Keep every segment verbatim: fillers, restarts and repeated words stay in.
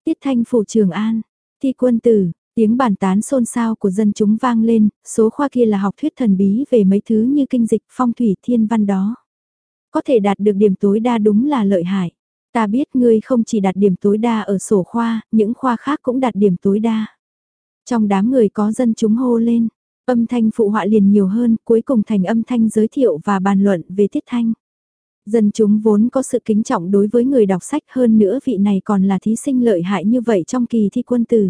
Tiết Thanh phủ Trường An, thi quân tử, tiếng bàn tán xôn xao của dân chúng vang lên, số khoa kia là học thuyết thần bí về mấy thứ như kinh dịch, phong thủy, thiên văn đó. Có thể đạt được điểm tối đa đúng là lợi hại. Ta biết ngươi không chỉ đạt điểm tối đa ở sổ khoa, những khoa khác cũng đạt điểm tối đa. Trong đám người có dân chúng hô lên, âm thanh phụ họa liền nhiều hơn, cuối cùng thành âm thanh giới thiệu và bàn luận về Tiết Thanh. Dân chúng vốn có sự kính trọng đối với người đọc sách, hơn nữa vị này còn là thí sinh lợi hại như vậy trong kỳ thi quân tử.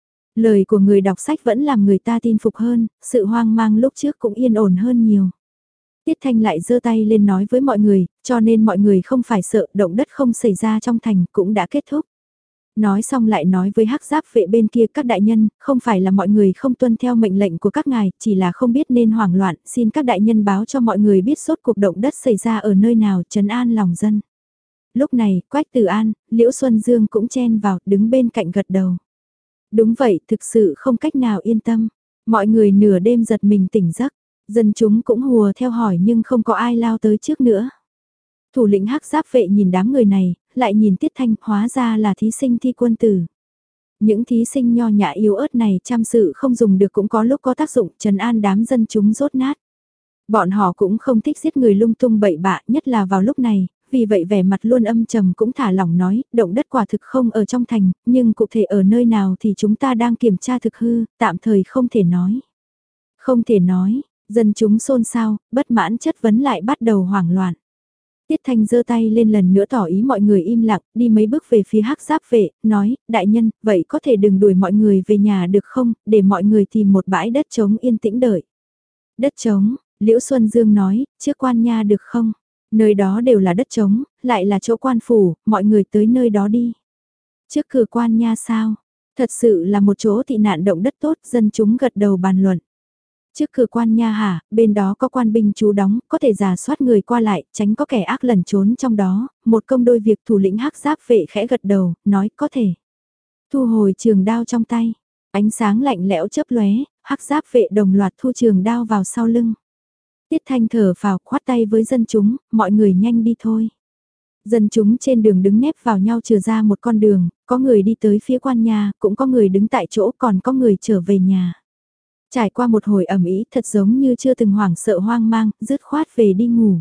Lời của người đọc sách vẫn làm người ta tin phục hơn, sự hoang mang lúc trước cũng yên ổn hơn nhiều. Tiết Thanh lại giơ tay lên nói với mọi người, cho nên mọi người không phải sợ, động đất không xảy ra trong thành cũng đã kết thúc. Nói xong lại nói với hắc giáp vệ bên kia, các đại nhân, không phải là mọi người không tuân theo mệnh lệnh của các ngài, chỉ là không biết nên hoảng loạn, xin các đại nhân báo cho mọi người biết sốt cuộc động đất xảy ra ở nơi nào, trấn an lòng dân. Lúc này, Quách Từ An, Liễu Xuân Dương cũng chen vào, đứng bên cạnh gật đầu. Đúng vậy, thực sự không cách nào yên tâm. Mọi người nửa đêm giật mình tỉnh giấc, dân chúng cũng hùa theo hỏi nhưng không có ai lao tới trước nữa. Thủ lĩnh hắc giáp vệ nhìn đám người này, lại nhìn Tiết Thanh, hóa ra là thí sinh thi quân tử. Những thí sinh nho nhã yếu ớt này chăm sự không dùng được cũng có lúc có tác dụng, trấn an đám dân chúng rốt nát. Bọn họ cũng không thích giết người lung tung bậy bạ, nhất là vào lúc này, vì vậy vẻ mặt luôn âm trầm cũng thả lỏng nói, động đất quả thực không ở trong thành, nhưng cụ thể ở nơi nào thì chúng ta đang kiểm tra thực hư, tạm thời không thể nói. Không thể nói, dân chúng xôn xao, bất mãn chất vấn lại bắt đầu hoảng loạn. Tiết Thanh giơ tay lên lần nữa tỏ ý mọi người im lặng, đi mấy bước về phía hắc giáp vệ, nói, đại nhân, vậy có thể đừng đuổi mọi người về nhà được không, để mọi người tìm một bãi đất trống yên tĩnh đợi. Đất trống, Liễu Xuân Dương nói, trước quan nha được không? Nơi đó đều là đất trống, lại là chỗ quan phủ, mọi người tới nơi đó đi. Trước cửa quan nha sao? Thật sự là một chỗ tị nạn động đất tốt, dân chúng gật đầu bàn luận. Trước cửa quan nha hả, bên đó có quan binh trú đóng, có thể giả soát người qua lại, tránh có kẻ ác lẩn trốn trong đó, một công đôi việc thủ lĩnh hắc giáp vệ khẽ gật đầu, nói có thể. Thu hồi trường đao trong tay, ánh sáng lạnh lẽo chớp lóe, hắc giáp vệ đồng loạt thu trường đao vào sau lưng. Tiết Thanh thở phào khoát tay với dân chúng, mọi người nhanh đi thôi. Dân chúng trên đường đứng nép vào nhau trừ ra một con đường, có người đi tới phía quan nhà, cũng có người đứng tại chỗ, còn có người trở về nhà. Trải qua một hồi ẩm ý thật giống như chưa từng hoảng sợ hoang mang, dứt khoát về đi ngủ.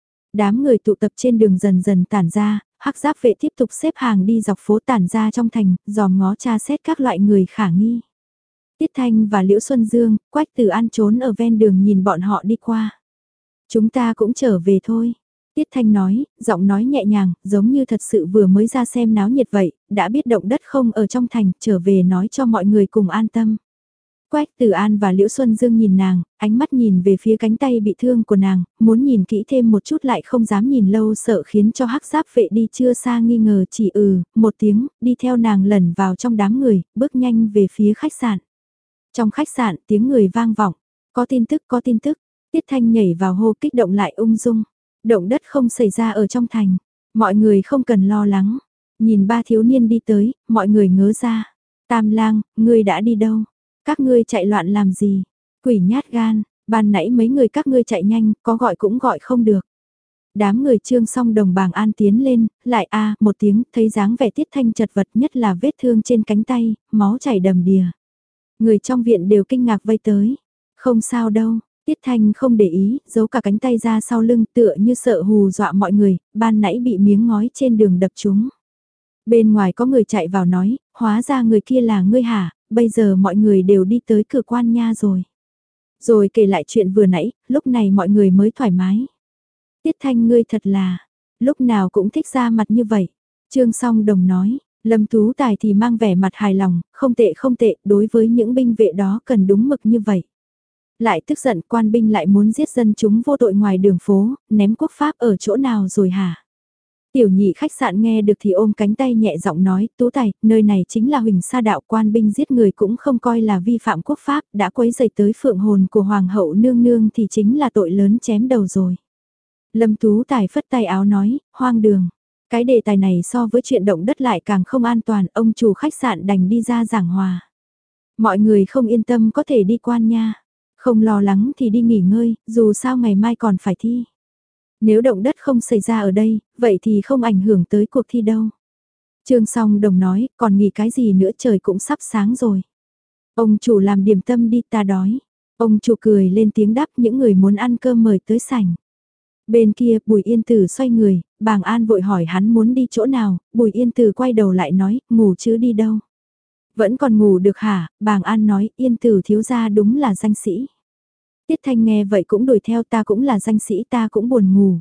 Đám người tụ tập trên đường dần dần tản ra, hắc giáp vệ tiếp tục xếp hàng đi dọc phố tản ra trong thành, dòm ngó tra xét các loại người khả nghi. Tiết Thanh và Liễu Xuân Dương, Quách Từ An trốn ở ven đường nhìn bọn họ đi qua. Chúng ta cũng trở về thôi. Tiết Thanh nói, giọng nói nhẹ nhàng, giống như thật sự vừa mới ra xem náo nhiệt vậy, đã biết động đất không ở trong thành, trở về nói cho mọi người cùng an tâm. Quách Từ An và Liễu Xuân Dương nhìn nàng, ánh mắt nhìn về phía cánh tay bị thương của nàng, muốn nhìn kỹ thêm một chút lại không dám nhìn lâu sợ khiến cho hắc giáp vệ đi chưa xa nghi ngờ chỉ ừ, một tiếng, đi theo nàng lẩn vào trong đám người, bước nhanh về phía khách sạn. Trong khách sạn tiếng người vang vọng, có tin tức có tin tức, Tiết Thanh nhảy vào hô kích động lại ung dung, động đất không xảy ra ở trong thành, mọi người không cần lo lắng, nhìn ba thiếu niên đi tới, mọi người ngớ ra, Tam Lang, ngươi đã đi đâu? Các ngươi chạy loạn làm gì? Quỷ nhát gan, ban nãy mấy người các ngươi chạy nhanh, có gọi cũng gọi không được. Đám người Trương Song Đồng bàng an tiến lên, lại a một tiếng, thấy dáng vẻ Tiết Thanh chật vật nhất là vết thương trên cánh tay, máu chảy đầm đìa. Người trong viện đều kinh ngạc vây tới. Không sao đâu, Tiết Thanh không để ý, giấu cả cánh tay ra sau lưng tựa như sợ hù dọa mọi người, ban nãy bị miếng ngói trên đường đập trúng. Bên ngoài có người chạy vào nói, hóa ra người kia là ngươi hả, bây giờ mọi người đều đi tới cửa quan nha rồi. Rồi kể lại chuyện vừa nãy, lúc này mọi người mới thoải mái. Tiết Thanh ngươi thật là, lúc nào cũng thích ra mặt như vậy. Trương Song Đồng nói, Lâm Tú Tài thì mang vẻ mặt hài lòng, không tệ không tệ, đối với những binh vệ đó cần đúng mực như vậy. Lại tức giận quan binh lại muốn giết dân chúng vô tội ngoài đường phố, ném quốc pháp ở chỗ nào rồi hả? Tiểu nhị khách sạn nghe được thì ôm cánh tay nhẹ giọng nói, Tú Tài, nơi này chính là Huỳnh Sa đạo, quan binh giết người cũng không coi là vi phạm quốc pháp, đã quấy rầy tới phượng hồn của Hoàng hậu nương nương thì chính là tội lớn chém đầu rồi. Lâm Tú Tài phất tay áo nói, hoang đường. Cái đề tài này so với chuyện động đất lại càng không an toàn, ông chủ khách sạn đành đi ra giảng hòa. Mọi người không yên tâm có thể đi quan nha. Không lo lắng thì đi nghỉ ngơi, dù sao ngày mai còn phải thi. Nếu động đất không xảy ra ở đây, vậy thì không ảnh hưởng tới cuộc thi đâu. Trương Song Đồng nói, còn nghỉ cái gì nữa, trời cũng sắp sáng rồi. Ông chủ làm điểm tâm đi, ta đói. Ông chủ cười lên tiếng đáp, những người muốn ăn cơm mời tới sảnh. Bên kia Bùi Yên Tử xoay người, Bàng An vội hỏi hắn muốn đi chỗ nào, Bùi Yên Tử quay đầu lại nói, ngủ chứ đi đâu. Vẫn còn ngủ được hả, Bàng An nói, Yên Tử thiếu gia đúng là danh sĩ. Tiết Thanh nghe vậy cũng đuổi theo, ta cũng là danh sĩ, ta cũng buồn ngủ.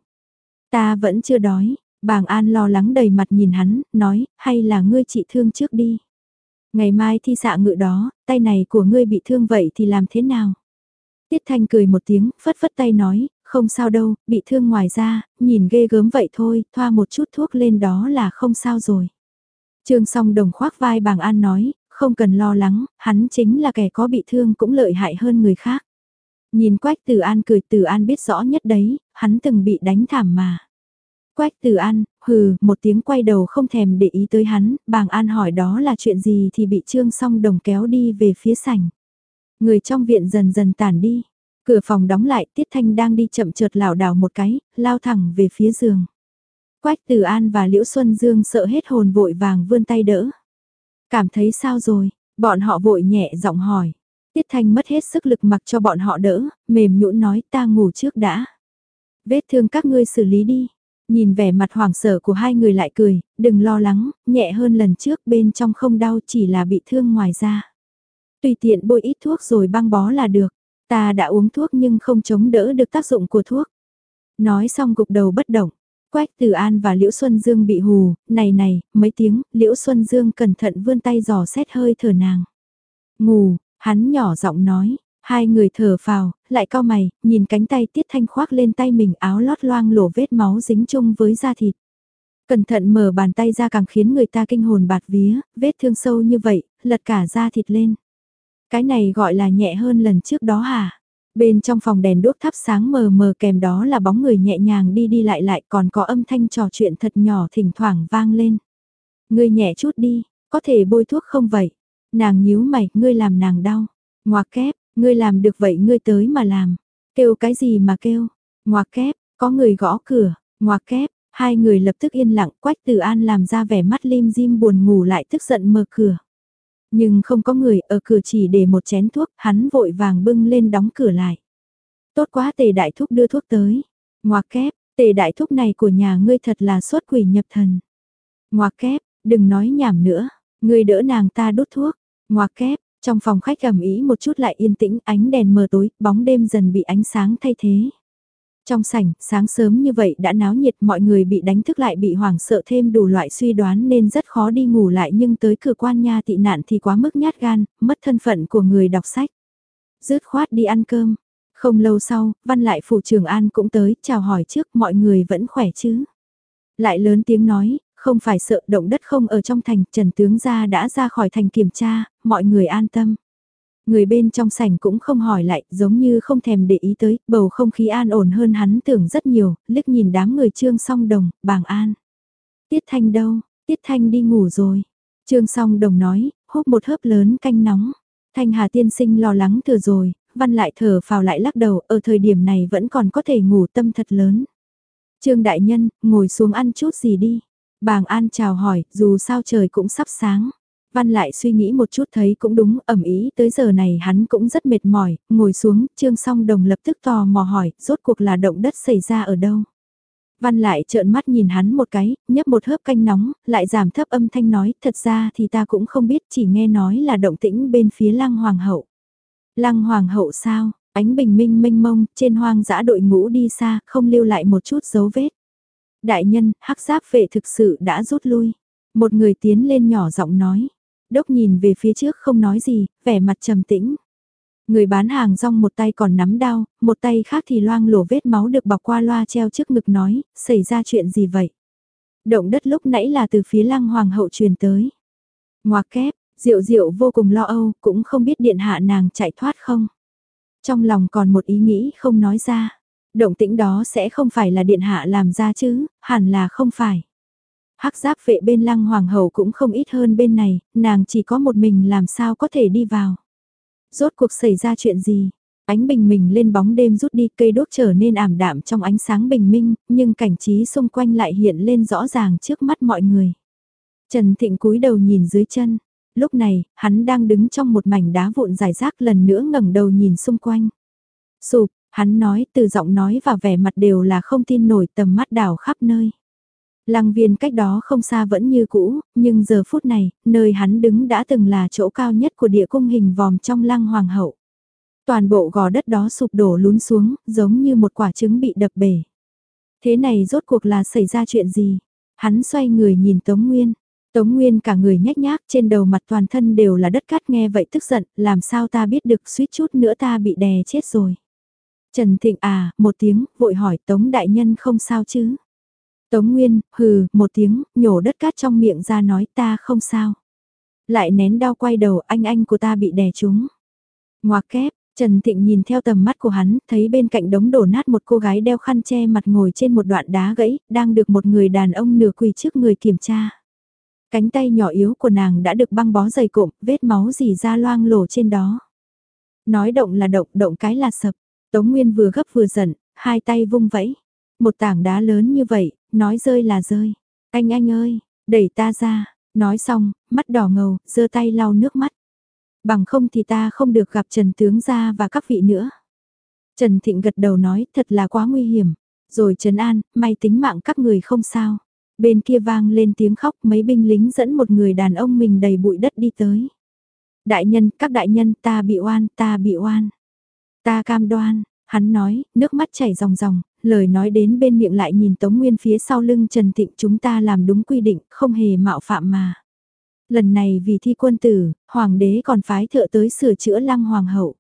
Ta vẫn chưa đói, Bàng An lo lắng đầy mặt nhìn hắn, nói, hay là ngươi trị thương trước đi. Ngày mai thi xạ ngự đó, tay này của ngươi bị thương vậy thì làm thế nào? Tiết Thanh cười một tiếng, phất phất tay nói, không sao đâu, bị thương ngoài ra, nhìn ghê gớm vậy thôi, thoa một chút thuốc lên đó là không sao rồi. Trương Song Đồng khoác vai Bàng An nói, không cần lo lắng, hắn chính là kẻ có bị thương cũng lợi hại hơn người khác. Nhìn Quách Tử An cười, Tử An biết rõ nhất đấy, hắn từng bị đánh thảm mà. Quách Tử An, hừ, một tiếng quay đầu không thèm để ý tới hắn, Bàng An hỏi đó là chuyện gì thì bị Trương Song Đồng kéo đi về phía sảnh. Người trong viện dần dần tản đi, cửa phòng đóng lại, Tiết Thanh đang đi chậm chợt lảo đảo một cái, lao thẳng về phía giường. Quách Tử An và Liễu Xuân Dương sợ hết hồn vội vàng vươn tay đỡ. Cảm thấy sao rồi, bọn họ vội nhẹ giọng hỏi. Tiết Thanh mất hết sức lực mặc cho bọn họ đỡ, mềm nhũn nói ta ngủ trước đã. Vết thương các ngươi xử lý đi. Nhìn vẻ mặt hoảng sợ của hai người lại cười, đừng lo lắng, nhẹ hơn lần trước, bên trong không đau, chỉ là bị thương ngoài da. Tùy tiện bôi ít thuốc rồi băng bó là được. Ta đã uống thuốc nhưng không chống đỡ được tác dụng của thuốc. Nói xong gục đầu bất động. Quách Tử An và Liễu Xuân Dương bị hù, này này, mấy tiếng, Liễu Xuân Dương cẩn thận vươn tay dò xét hơi thở nàng. Ngủ, hắn nhỏ giọng nói, hai người thở phào, lại cau mày, nhìn cánh tay Tiết Thanh khoác lên tay mình, áo lót loang lổ vết máu dính chung với da thịt. Cẩn thận mở bàn tay ra càng khiến người ta kinh hồn bạt vía, vết thương sâu như vậy, lật cả da thịt lên. Cái này gọi là nhẹ hơn lần trước đó hả? Bên trong phòng đèn đuốc thắp sáng mờ mờ, kèm đó là bóng người nhẹ nhàng đi đi lại lại, còn có âm thanh trò chuyện thật nhỏ thỉnh thoảng vang lên. Ngươi nhẹ chút đi, có thể bôi thuốc không vậy? Nàng nhíu mày, ngươi làm nàng đau. Ngoạc kép, ngươi làm được vậy ngươi tới mà làm. Kêu cái gì mà kêu? Ngoạc kép, có người gõ cửa, ngoạc kép, hai người lập tức yên lặng. Quách Tử An làm ra vẻ mắt lim dim buồn ngủ lại tức giận mở cửa. Nhưng không có người, ở cửa chỉ để một chén thuốc, hắn vội vàng bưng lên đóng cửa lại. Tốt quá, Tề đại thúc đưa thuốc tới. Ngoạc kép, Tề đại thúc này của nhà ngươi thật là xuất quỷ nhập thần. Ngoạc kép, đừng nói nhảm nữa, ngươi đỡ nàng ta đút thuốc. Ngoạc kép, trong phòng khách ẩm ý một chút lại yên tĩnh, ánh đèn mờ tối, bóng đêm dần bị ánh sáng thay thế. Trong sảnh, sáng sớm như vậy đã náo nhiệt, mọi người bị đánh thức lại bị hoảng sợ thêm đủ loại suy đoán nên rất khó đi ngủ lại, nhưng tới cửa quan nha tị nạn thì quá mức nhát gan, mất thân phận của người đọc sách. Dứt khoát đi ăn cơm. Không lâu sau, Văn lại phủ Trường An cũng tới, chào hỏi trước, mọi người vẫn khỏe chứ. Lại lớn tiếng nói, không phải sợ động đất không ở trong thành, Trần tướng gia đã ra khỏi thành kiểm tra, mọi người an tâm. Người bên trong sảnh cũng không hỏi lại, giống như không thèm để ý tới, bầu không khí an ổn hơn hắn tưởng rất nhiều, liếc nhìn đám người Trương Song Đồng, Bàng An. Tiết Thanh đâu, Tiết Thanh đi ngủ rồi. Trương Song Đồng nói, húp một hớp lớn canh nóng. Thanh Hà tiên sinh lo lắng thừa rồi, Văn lại thở phào lại lắc đầu, ở thời điểm này vẫn còn có thể ngủ, tâm thật lớn. Trương đại nhân, ngồi xuống ăn chút gì đi. Bàng An chào hỏi, dù sao trời cũng sắp sáng. Văn lại suy nghĩ một chút thấy cũng đúng, ẩm ý tới giờ này hắn cũng rất mệt mỏi, ngồi xuống, Trương Song Đồng lập tức tò mò hỏi, rốt cuộc là động đất xảy ra ở đâu. Văn lại trợn mắt nhìn hắn một cái, nhấp một hớp canh nóng, lại giảm thấp âm thanh nói, thật ra thì ta cũng không biết, chỉ nghe nói là động tĩnh bên phía Lăng Hoàng hậu. Lăng Hoàng hậu sao, ánh bình minh mênh mông, trên hoang dã đội ngũ đi xa, không lưu lại một chút dấu vết. Đại nhân, hắc giáp vệ thực sự đã rút lui. Một người tiến lên nhỏ giọng nói. Đốc nhìn về phía trước không nói gì, vẻ mặt trầm tĩnh. Người bán hàng rong một tay còn nắm đao, một tay khác thì loang lổ vết máu được bọc qua loa treo trước ngực nói, xảy ra chuyện gì vậy? Động đất lúc nãy là từ phía Lăng Hoàng hậu truyền tới. Ngoạc kép, Diệu Diệu vô cùng lo âu, cũng không biết điện hạ nàng chạy thoát không. Trong lòng còn một ý nghĩ không nói ra. Động tĩnh đó sẽ không phải là điện hạ làm ra chứ, hẳn là không phải. Hắc giáp vệ bên Lăng Hoàng hậu cũng không ít hơn bên này, nàng chỉ có một mình làm sao có thể đi vào. Rốt cuộc xảy ra chuyện gì? Ánh bình minh lên bóng đêm rút đi, cây đuốc trở nên ảm đạm trong ánh sáng bình minh, nhưng cảnh trí xung quanh lại hiện lên rõ ràng trước mắt mọi người. Trần Thịnh cúi đầu nhìn dưới chân. Lúc này, hắn đang đứng trong một mảnh đá vụn rải rác lần nữa ngẩng đầu nhìn xung quanh. Sụp, hắn nói từ giọng nói và vẻ mặt đều là không tin nổi, tầm mắt đảo khắp nơi. Lăng viên cách đó không xa vẫn như cũ, nhưng giờ phút này, nơi hắn đứng đã từng là chỗ cao nhất của địa cung hình vòm trong lăng hoàng hậu. Toàn bộ gò đất đó sụp đổ lún xuống, giống như một quả trứng bị đập bể. Thế này rốt cuộc là xảy ra chuyện gì? Hắn xoay người nhìn Tống Nguyên. Tống Nguyên cả người nhếch nhác, trên đầu mặt toàn thân đều là đất cát, nghe vậy tức giận, làm sao ta biết được, suýt chút nữa ta bị đè chết rồi. Trần Thịnh à, một tiếng, vội hỏi Tống đại nhân không sao chứ? Tống Nguyên, hừ, một tiếng, nhổ đất cát trong miệng ra nói ta không sao. Lại nén đau quay đầu, anh anh của ta bị đè trúng. Ngoạc kép, Trần Thịnh nhìn theo tầm mắt của hắn, thấy bên cạnh đống đổ nát một cô gái đeo khăn che mặt ngồi trên một đoạn đá gãy, đang được một người đàn ông nửa quỳ trước người kiểm tra. Cánh tay nhỏ yếu của nàng đã được băng bó dày cộm, vết máu rỉ ra loang lổ trên đó. Nói động là động, động cái là sập. Tống Nguyên vừa gấp vừa giận, hai tay vung vẫy. Một tảng đá lớn như vậy, nói rơi là rơi. Anh anh ơi, đẩy ta ra. Nói xong, mắt đỏ ngầu, giơ tay lau nước mắt. Bằng không thì ta không được gặp Trần tướng gia và các vị nữa. Trần Thịnh gật đầu nói, thật là quá nguy hiểm. Rồi trấn an, may tính mạng các người không sao. Bên kia vang lên tiếng khóc, mấy binh lính dẫn một người đàn ông mình đầy bụi đất đi tới. Đại nhân, các đại nhân, ta bị oan, ta bị oan. Ta cam đoan, hắn nói, nước mắt chảy ròng ròng, lời nói đến bên miệng lại nhìn Tống Nguyên phía sau lưng Trần Thịnh, chúng ta làm đúng quy định, không hề mạo phạm mà. Lần này vì thi quân tử, hoàng đế còn phái thợ tới sửa chữa lăng hoàng hậu.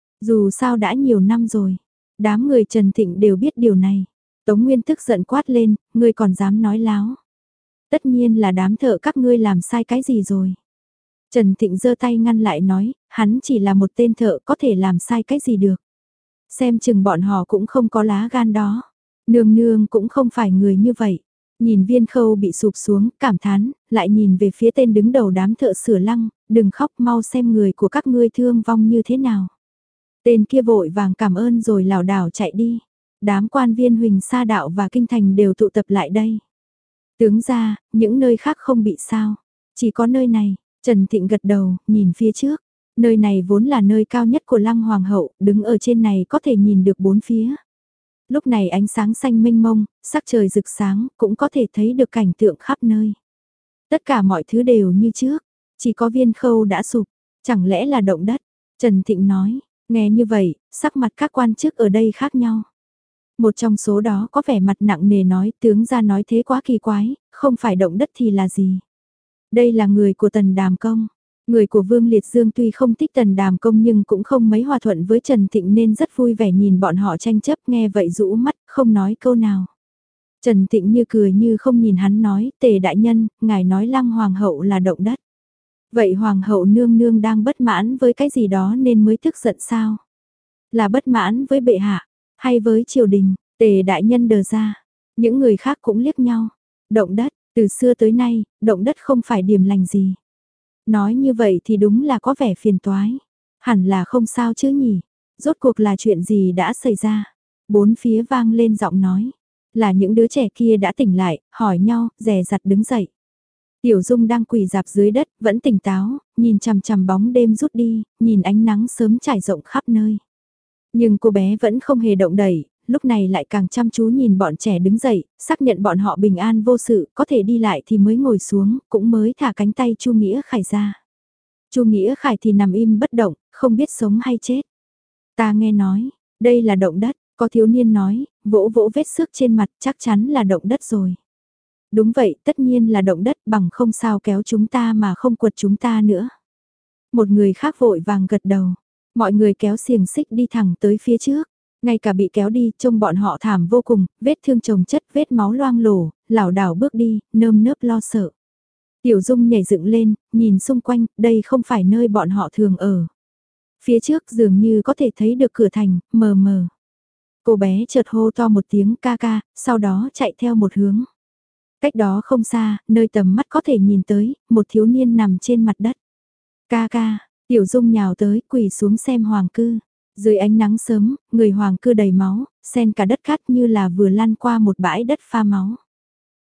Dù sao đã nhiều năm rồi, đám người Trần Thịnh đều biết điều này. Tống Nguyên tức giận quát lên, ngươi còn dám nói láo. Tất nhiên là đám thợ các ngươi làm sai cái gì rồi. Trần Thịnh giơ tay ngăn lại nói, hắn chỉ là một tên thợ có thể làm sai cái gì được. Xem chừng bọn họ cũng không có lá gan đó. Nương nương cũng không phải người như vậy. Nhìn Viên Khâu bị sụp xuống, cảm thán, lại nhìn về phía tên đứng đầu đám thợ sửa lăng, đừng khóc, mau xem người của các ngươi thương vong như thế nào. Tên kia vội vàng cảm ơn rồi lảo đảo chạy đi. Đám quan viên Huỳnh Sa Đạo và Kinh Thành đều tụ tập lại đây. Tướng ra, những nơi khác không bị sao. Chỉ có nơi này, Trần Thịnh gật đầu, nhìn phía trước. Nơi này vốn là nơi cao nhất của lăng hoàng hậu, đứng ở trên này có thể nhìn được bốn phía. Lúc này ánh sáng xanh mênh mông, sắc trời rực sáng, cũng có thể thấy được cảnh tượng khắp nơi. Tất cả mọi thứ đều như trước, chỉ có Viên Khâu đã sụp, chẳng lẽ là động đất? Trần Thịnh nói, nghe như vậy, sắc mặt các quan chức ở đây khác nhau. Một trong số đó có vẻ mặt nặng nề nói, tướng ra nói thế quá kỳ quái, không phải động đất thì là gì? Đây là người của Tần Đàm Công. Người của Vương Liệt Dương tuy không thích Tần Đàm Công nhưng cũng không mấy hòa thuận với Trần Thịnh nên rất vui vẻ nhìn bọn họ tranh chấp, nghe vậy rũ mắt, không nói câu nào. Trần Thịnh như cười như không nhìn hắn nói, Tề đại nhân, ngài nói lăng hoàng hậu là động đất. Vậy hoàng hậu nương nương đang bất mãn với cái gì đó nên mới tức giận sao? Là bất mãn với bệ hạ, hay với triều đình? Tề đại nhân đờ ra, những người khác cũng liếc nhau. Động đất, từ xưa tới nay, động đất không phải điểm lành gì. Nói như vậy thì đúng là có vẻ phiền toái. Hẳn là không sao chứ nhỉ. Rốt cuộc là chuyện gì đã xảy ra? Bốn phía vang lên giọng nói. Là những đứa trẻ kia đã tỉnh lại, hỏi nhau, dè dặt đứng dậy. Tiểu Dung đang quỳ dạp dưới đất, vẫn tỉnh táo, nhìn chằm chằm bóng đêm rút đi, nhìn ánh nắng sớm trải rộng khắp nơi. Nhưng cô bé vẫn không hề động đẩy, lúc này lại càng chăm chú nhìn bọn trẻ đứng dậy, xác nhận bọn họ bình an vô sự, có thể đi lại thì mới ngồi xuống, cũng mới thả cánh tay Chu Nghĩa Khải ra. Chu Nghĩa Khải thì nằm im bất động, không biết sống hay chết. Ta nghe nói, đây là động đất, có thiếu niên nói, vỗ vỗ vết xước trên mặt chắc chắn là động đất rồi. Đúng vậy, tất nhiên là động đất, bằng không sao kéo chúng ta mà không quật chúng ta nữa. Một người khác vội vàng gật đầu, mọi người kéo xiềng xích đi thẳng tới phía trước. Ngay cả bị kéo đi, trông bọn họ thảm vô cùng, vết thương chồng chất, vết máu loang lổ, lảo đảo bước đi, nơm nớp lo sợ. Tiểu Dung nhảy dựng lên, nhìn xung quanh, đây không phải nơi bọn họ thường ở. Phía trước dường như có thể thấy được cửa thành, mờ mờ. Cô bé chợt hô to một tiếng ca ca, sau đó chạy theo một hướng. Cách đó không xa, nơi tầm mắt có thể nhìn tới, một thiếu niên nằm trên mặt đất. Ca ca, Tiểu Dung nhào tới, quỳ xuống xem hoàng cư. Dưới ánh nắng sớm, người hoàng cư đầy máu, xen cả đất cát như là vừa lăn qua một bãi đất pha máu.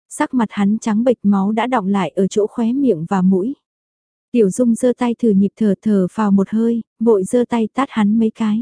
Sắc mặt hắn trắng bệch, máu đã đọng lại ở chỗ khóe miệng và mũi. Tiểu Dung giơ tay thử nhịp thở thở phào một hơi, vội giơ tay tát hắn mấy cái.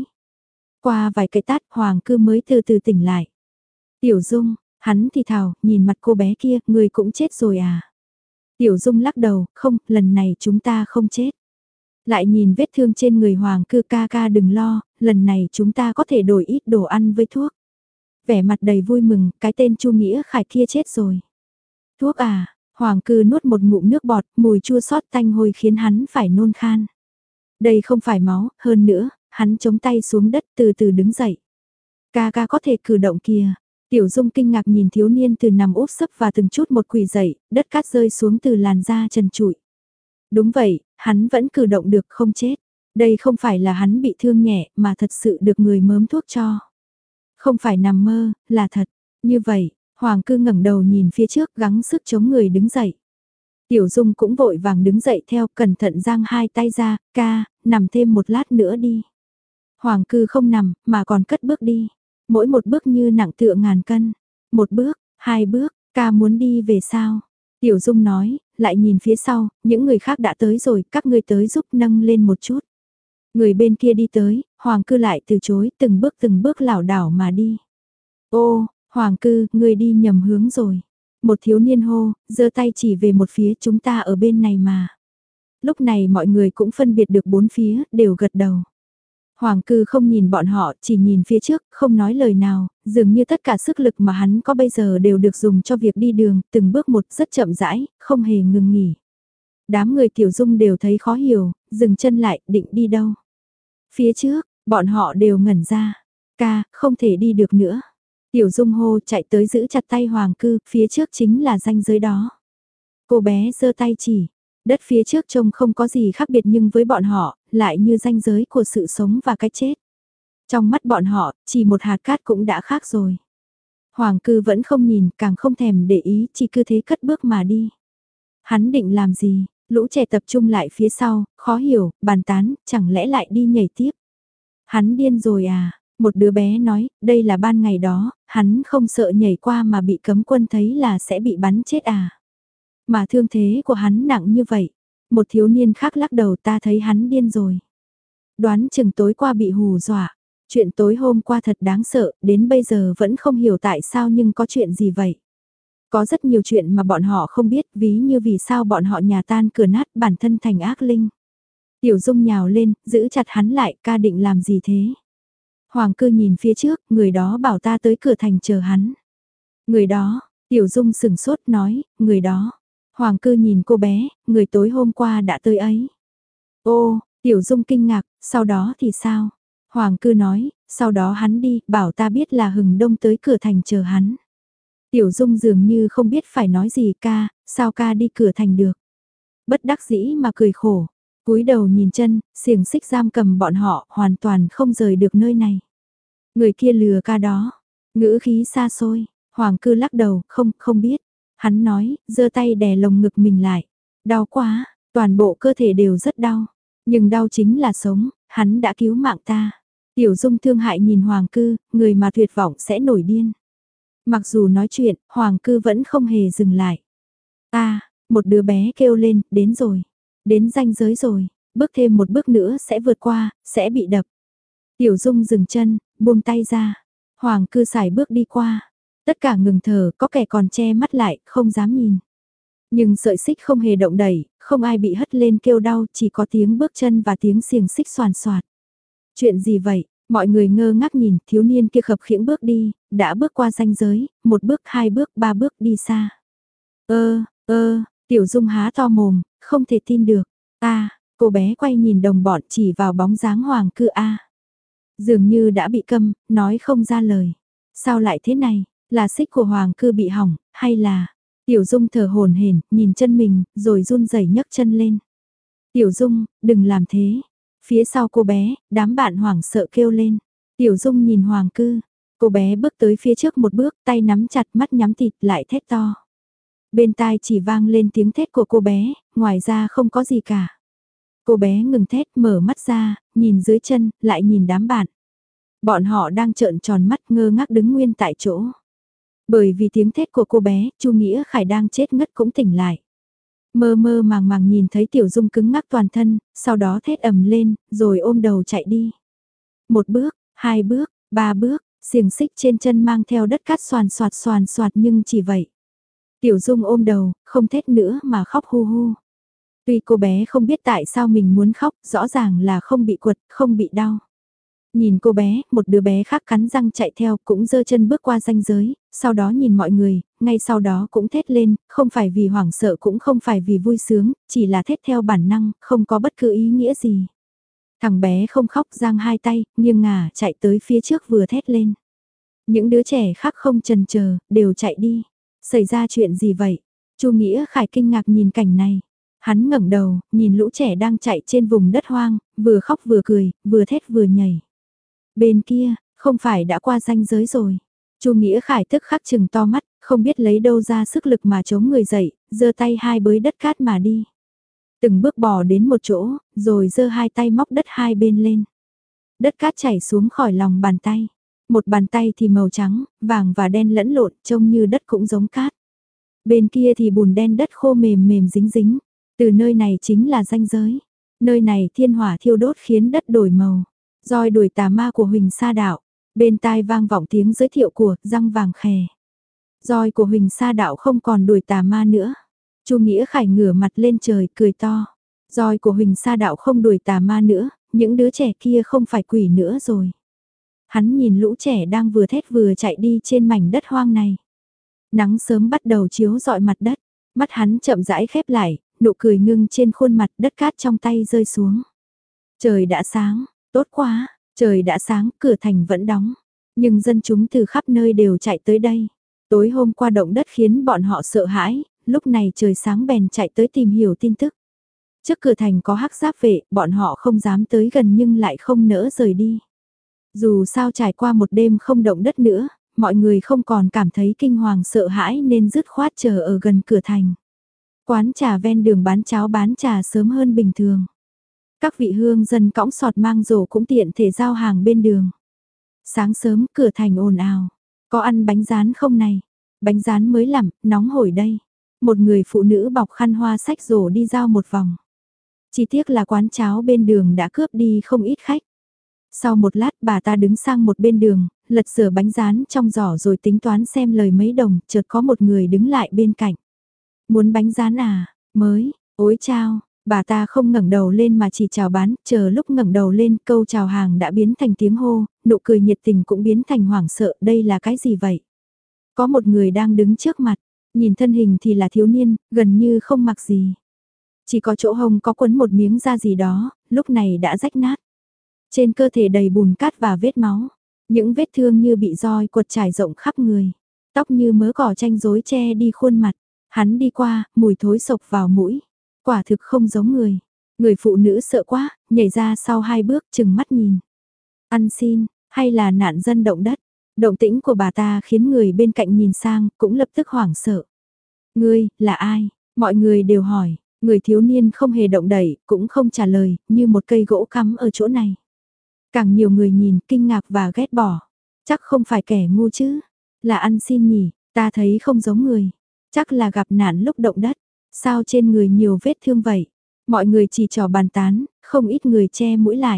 Qua vài cái tát, Hoàng Cư mới từ từ tỉnh lại. Tiểu Dung, hắn thì thào, nhìn mặt cô bé kia, người cũng chết rồi à? Tiểu Dung lắc đầu, không, lần này chúng ta không chết. Lại nhìn vết thương trên người Hoàng Cư, ca ca đừng lo, lần này chúng ta có thể đổi ít đồ ăn với thuốc. Vẻ mặt đầy vui mừng, cái tên Chu Nghĩa Khải kia chết rồi. Thuốc à? Hoàng Cư nuốt một ngụm nước bọt, mùi chua xót tanh hôi khiến hắn phải nôn khan. Đây không phải máu, hơn nữa, hắn chống tay xuống đất từ từ đứng dậy. Ca ca có thể cử động kìa. Tiểu Dung kinh ngạc nhìn thiếu niên từ nằm úp sấp và từng chút một quỳ dậy, đất cát rơi xuống từ làn da trần trụi. Đúng vậy, hắn vẫn cử động được không chết. Đây không phải là hắn bị thương nhẹ mà thật sự được người mớm thuốc cho. Không phải nằm mơ, là thật. Như vậy, Hoàng Cư ngẩng đầu nhìn phía trước gắng sức chống người đứng dậy. Tiểu Dung cũng vội vàng đứng dậy theo, cẩn thận giang hai tay ra, ca, nằm thêm một lát nữa đi. Hoàng Cư không nằm, mà còn cất bước đi. Mỗi một bước như nặng tựa ngàn cân. Một bước, hai bước, ca muốn đi về sao? Tiểu Dung nói, lại nhìn phía sau, những người khác đã tới rồi, các ngươi tới giúp nâng lên một chút. Người bên kia đi tới, Hoàng Cư lại từ chối, từng bước từng bước lảo đảo mà đi. Ô, Hoàng Cư, ngươi đi nhầm hướng rồi. Một thiếu niên hô, giơ tay chỉ về một phía, chúng ta ở bên này mà. Lúc này mọi người cũng phân biệt được bốn phía, đều gật đầu. Hoàng Cư không nhìn bọn họ, chỉ nhìn phía trước, không nói lời nào, dường như tất cả sức lực mà hắn có bây giờ đều được dùng cho việc đi đường, từng bước một rất chậm rãi, không hề ngừng nghỉ. Đám người Tiểu Dung đều thấy khó hiểu, dừng chân lại, định đi đâu. Phía trước, bọn họ đều ngẩn ra. Ca, không thể đi được nữa. Tiểu Dung hô chạy tới giữ chặt tay Hoàng Cư, phía trước chính là ranh giới đó. Cô bé giơ tay chỉ, đất phía trước trông không có gì khác biệt nhưng với bọn họ, lại như ranh giới của sự sống và cái chết. Trong mắt bọn họ, chỉ một hạt cát cũng đã khác rồi. Hoàng Cư vẫn không nhìn, càng không thèm để ý, chỉ cứ thế cất bước mà đi. Hắn định làm gì? Lũ trẻ tập trung lại phía sau, khó hiểu, bàn tán, chẳng lẽ lại đi nhảy tiếp. Hắn điên rồi à? Một đứa bé nói, đây là ban ngày đó, hắn không sợ nhảy qua mà bị cấm quân thấy là sẽ bị bắn chết à? Mà thương thế của hắn nặng như vậy. Một thiếu niên khác lắc đầu, ta thấy hắn điên rồi. Đoán chừng tối qua bị hù dọa. Chuyện tối hôm qua thật đáng sợ, đến bây giờ vẫn không hiểu tại sao nhưng có chuyện gì vậy. Có rất nhiều chuyện mà bọn họ không biết, ví như vì sao bọn họ nhà tan cửa nát bản thân thành ác linh. Tiểu Dung nhào lên, giữ chặt hắn lại, ca định làm gì thế? Hoàng Cư nhìn phía trước, người đó bảo ta tới cửa thành chờ hắn. Người đó, Tiểu Dung sừng sốt nói, người đó. Hoàng Cư nhìn cô bé, người tối hôm qua đã tới ấy. Ô, Tiểu Dung kinh ngạc, sau đó thì sao? Hoàng Cư nói, sau đó hắn đi, bảo ta biết là Hừng Đông tới cửa thành chờ hắn. Tiểu Dung dường như không biết phải nói gì, ca, sao ca đi cửa thành được. Bất đắc dĩ mà cười khổ, cúi đầu nhìn chân, xiềng xích giam cầm bọn họ, hoàn toàn không rời được nơi này. Người kia lừa ca đó, ngữ khí xa xôi, Hoàng Cư lắc đầu, không, không biết. Hắn nói, giơ tay đè lồng ngực mình lại. Đau quá, toàn bộ cơ thể đều rất đau. Nhưng đau chính là sống, hắn đã cứu mạng ta. Tiểu Dung thương hại nhìn Hoàng Cư, người mà tuyệt vọng sẽ nổi điên. Mặc dù nói chuyện, Hoàng Cư vẫn không hề dừng lại. Ta, một đứa bé kêu lên, đến rồi. Đến ranh giới rồi, bước thêm một bước nữa sẽ vượt qua, sẽ bị đập. Tiểu Dung dừng chân, buông tay ra. Hoàng Cư sải bước đi qua. Tất cả ngừng thở, có kẻ còn che mắt lại, không dám nhìn. Nhưng sợi xích không hề động đẩy, không ai bị hất lên kêu đau, chỉ có tiếng bước chân và tiếng xiềng xích xoàn xoạt. Chuyện gì vậy? Mọi người ngơ ngác nhìn, thiếu niên kia khập khiễng bước đi, đã bước qua ranh giới, một bước, hai bước, ba bước đi xa. Ơ, ơ, Tiểu Dung há to mồm, không thể tin được. A, cô bé quay nhìn đồng bọn chỉ vào bóng dáng Hoàng Cư A. Dường như đã bị câm, nói không ra lời. Sao lại thế này? Là xích của Hoàng Cư bị hỏng, hay là... Tiểu Dung thở hổn hển, nhìn chân mình, rồi run rẩy nhấc chân lên. Tiểu Dung, đừng làm thế. Phía sau cô bé, đám bạn hoảng sợ kêu lên. Tiểu Dung nhìn Hoàng Cư. Cô bé bước tới phía trước một bước, tay nắm chặt, mắt nhắm thịt, lại thét to. Bên tai chỉ vang lên tiếng thét của cô bé, ngoài ra không có gì cả. Cô bé ngừng thét, mở mắt ra, nhìn dưới chân, lại nhìn đám bạn. Bọn họ đang trợn tròn mắt ngơ ngác đứng nguyên tại chỗ. Bởi vì tiếng thét của cô bé, Chu Nghĩa Khải đang chết ngất cũng tỉnh lại. Mơ mơ màng màng nhìn thấy Tiểu Dung cứng ngắc toàn thân, sau đó thét ầm lên, rồi ôm đầu chạy đi. Một bước, hai bước, ba bước, xiềng xích trên chân mang theo đất cát xoàn xoạt xoàn xoạt nhưng chỉ vậy. Tiểu Dung ôm đầu, không thét nữa mà khóc hu hu. Tuy cô bé không biết tại sao mình muốn khóc, rõ ràng là không bị quật, không bị đau. Nhìn cô bé, một đứa bé khác cắn răng chạy theo cũng giơ chân bước qua ranh giới, sau đó nhìn mọi người, ngay sau đó cũng thét lên, không phải vì hoảng sợ cũng không phải vì vui sướng, chỉ là thét theo bản năng, không có bất cứ ý nghĩa gì. Thằng bé không khóc giang hai tay, nghiêng ngả chạy tới phía trước vừa thét lên. Những đứa trẻ khác không chần chờ, đều chạy đi. Xảy ra chuyện gì vậy? Chu Nghĩa Khải kinh ngạc nhìn cảnh này. Hắn ngẩng đầu, nhìn lũ trẻ đang chạy trên vùng đất hoang, vừa khóc vừa cười, vừa thét vừa nhảy. Bên kia, không phải đã qua ranh giới rồi. Chu Nghĩa Khải tức khắc chừng to mắt, không biết lấy đâu ra sức lực mà chống người dậy, giơ tay hai bới đất cát mà đi. Từng bước bò đến một chỗ, rồi giơ hai tay móc đất hai bên lên. Đất cát chảy xuống khỏi lòng bàn tay. Một bàn tay thì màu trắng, vàng và đen lẫn lộn, trông như đất cũng giống cát. Bên kia thì bùn đen đất khô mềm mềm dính dính. Từ nơi này chính là ranh giới. Nơi này thiên hỏa thiêu đốt khiến đất đổi màu. Roi đuổi tà ma của Huỳnh Sa Đạo. Bên tai vang vọng tiếng giới thiệu của răng vàng khè. Roi của Huỳnh Sa Đạo không còn đuổi tà ma nữa. Chu Nghĩa Khải ngửa mặt lên trời cười to. Roi của Huỳnh Sa Đạo không đuổi tà ma nữa, những đứa trẻ kia không phải quỷ nữa rồi. Hắn nhìn lũ trẻ đang vừa thét vừa chạy đi trên mảnh đất hoang này. Nắng sớm bắt đầu chiếu rọi mặt đất, mắt hắn chậm rãi khép lại, nụ cười ngưng trên khuôn mặt, đất cát trong tay rơi xuống. Trời đã sáng, tốt quá, trời đã sáng, cửa thành vẫn đóng, nhưng dân chúng từ khắp nơi đều chạy tới đây. Tối hôm qua động đất khiến bọn họ sợ hãi, lúc này trời sáng bèn chạy tới tìm hiểu tin tức. Trước cửa thành có hắc giáp vệ, bọn họ không dám tới gần nhưng lại không nỡ rời đi. Dù sao trải qua một đêm không động đất nữa, mọi người không còn cảm thấy kinh hoàng sợ hãi nên dứt khoát chờ ở gần cửa thành. Quán trà ven đường bán cháo bán trà sớm hơn bình thường. Các vị hương dân cõng sọt mang rổ cũng tiện thể giao hàng bên đường. Sáng sớm cửa thành ồn ào. Có ăn bánh rán không này? Bánh rán mới làm, nóng hổi đây. Một người phụ nữ bọc khăn hoa xách rổ đi giao một vòng. Chỉ tiếc là quán cháo bên đường đã cướp đi không ít khách. Sau một lát bà ta đứng sang một bên đường, lật rửa bánh rán trong giỏ rồi tính toán xem lời mấy đồng, chợt có một người đứng lại bên cạnh. Muốn bánh rán à? Mới, ối chao, bà ta không ngẩng đầu lên mà chỉ chào bán, chờ lúc ngẩng đầu lên câu chào hàng đã biến thành tiếng hô, nụ cười nhiệt tình cũng biến thành hoảng sợ, đây là cái gì vậy? Có một người đang đứng trước mặt, nhìn thân hình thì là thiếu niên, gần như không mặc gì. Chỉ có chỗ hông có quấn một miếng da gì đó, lúc này đã rách nát. Trên cơ thể đầy bùn cát và vết máu, những vết thương như bị roi quật trải rộng khắp người, tóc như mớ cỏ tranh rối che đi khuôn mặt. Hắn đi qua, mùi thối sộc vào mũi, quả thực không giống người. Người phụ nữ sợ quá, nhảy ra sau hai bước chừng mắt nhìn. Ăn xin, hay là nạn dân động đất? Động tĩnh của bà ta khiến người bên cạnh nhìn sang, cũng lập tức hoảng sợ. Ngươi, là ai? Mọi người đều hỏi, người thiếu niên không hề động đậy, cũng không trả lời, như một cây gỗ cắm ở chỗ này. Càng nhiều người nhìn, kinh ngạc và ghét bỏ. Chắc không phải kẻ ngu chứ, là ăn xin nhỉ, ta thấy không giống người. Chắc là gặp nạn lúc động đất, sao trên người nhiều vết thương vậy? Mọi người chỉ trò bàn tán, không ít người che mũi lại.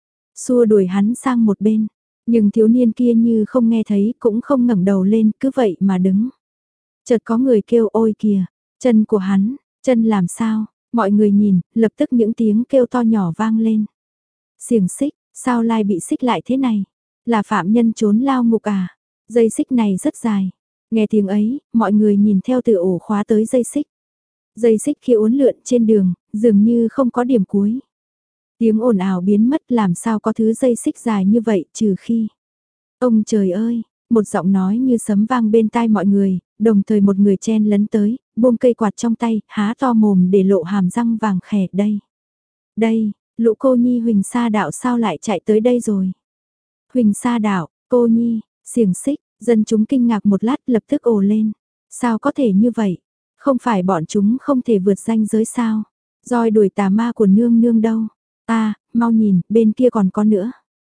Xua đuổi hắn sang một bên, nhưng thiếu niên kia như không nghe thấy cũng không ngẩng đầu lên, cứ vậy mà đứng. Chợt có người kêu ôi kìa, chân của hắn, chân làm sao? Mọi người nhìn, lập tức những tiếng kêu to nhỏ vang lên. Xiềng xích, sao lại bị xích lại thế này? Là phạm nhân trốn lao ngục à? Dây xích này rất dài. Nghe tiếng ấy, mọi người nhìn theo từ ổ khóa tới dây xích. Dây xích kia uốn lượn trên đường, dường như không có điểm cuối. Tiếng ồn ào biến mất, làm sao có thứ dây xích dài như vậy, trừ khi... Ông trời ơi, một giọng nói như sấm vang bên tai mọi người, đồng thời một người chen lấn tới, buông cây quạt trong tay, há to mồm để lộ hàm răng vàng khè. Đây, đây, lũ cô nhi Huỳnh Sa Đạo sao lại chạy tới đây rồi? Huỳnh Sa Đạo, cô nhi, xiềng xích. Dân chúng kinh ngạc một lát lập tức ồ lên. Sao có thể như vậy? Không phải bọn chúng không thể vượt ranh giới sao? Roi đuổi tà ma của nương nương đâu? À, mau nhìn, bên kia còn có nữa.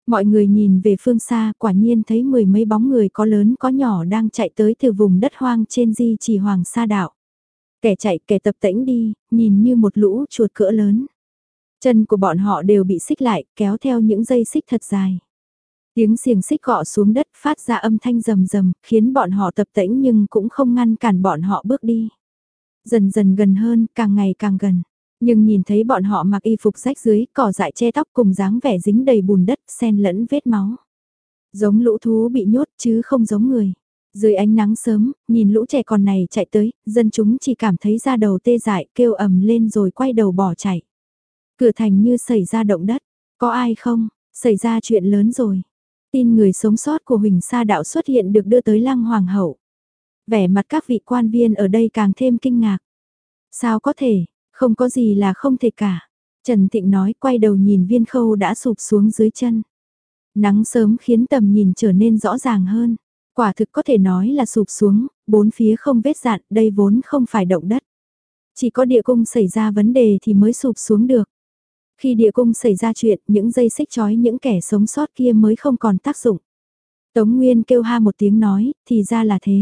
Mọi người nhìn về phương xa, quả nhiên thấy mười mấy bóng người có lớn có nhỏ đang chạy tới từ vùng đất hoang trên di trì Hoàng Sa Đạo. Kẻ chạy kẻ tập tễnh đi, nhìn như một lũ chuột cỡ lớn. Chân của bọn họ đều bị xích lại, kéo theo những dây xích thật dài. Tiếng xiềng xích gọ xuống đất phát ra âm thanh rầm rầm, khiến bọn họ tập tễnh nhưng cũng không ngăn cản bọn họ bước đi. Dần dần gần hơn, càng ngày càng gần. Nhưng nhìn thấy bọn họ mặc y phục rách dưới, cỏ dại che tóc cùng dáng vẻ dính đầy bùn đất, xen lẫn vết máu. Giống lũ thú bị nhốt chứ không giống người. Dưới ánh nắng sớm, nhìn lũ trẻ con này chạy tới, dân chúng chỉ cảm thấy da đầu tê dại, kêu ầm lên rồi quay đầu bỏ chạy. Cửa thành như xảy ra động đất, có ai không, xảy ra chuyện lớn rồi. Tin người sống sót của Huỳnh Sa Đạo xuất hiện được đưa tới Lăng Hoàng hậu. Vẻ mặt các vị quan viên ở đây càng thêm kinh ngạc. Sao có thể, không có gì là không thể cả. Trần Thịnh nói quay đầu nhìn Viên Khâu đã sụp xuống dưới chân. Nắng sớm khiến tầm nhìn trở nên rõ ràng hơn. Quả thực có thể nói là sụp xuống, bốn phía không vết dạn, đây vốn không phải động đất. Chỉ có địa cung xảy ra vấn đề thì mới sụp xuống được. Khi địa cung xảy ra chuyện, những dây xích trói những kẻ sống sót kia mới không còn tác dụng. Tống Nguyên kêu ha một tiếng nói, thì ra là thế.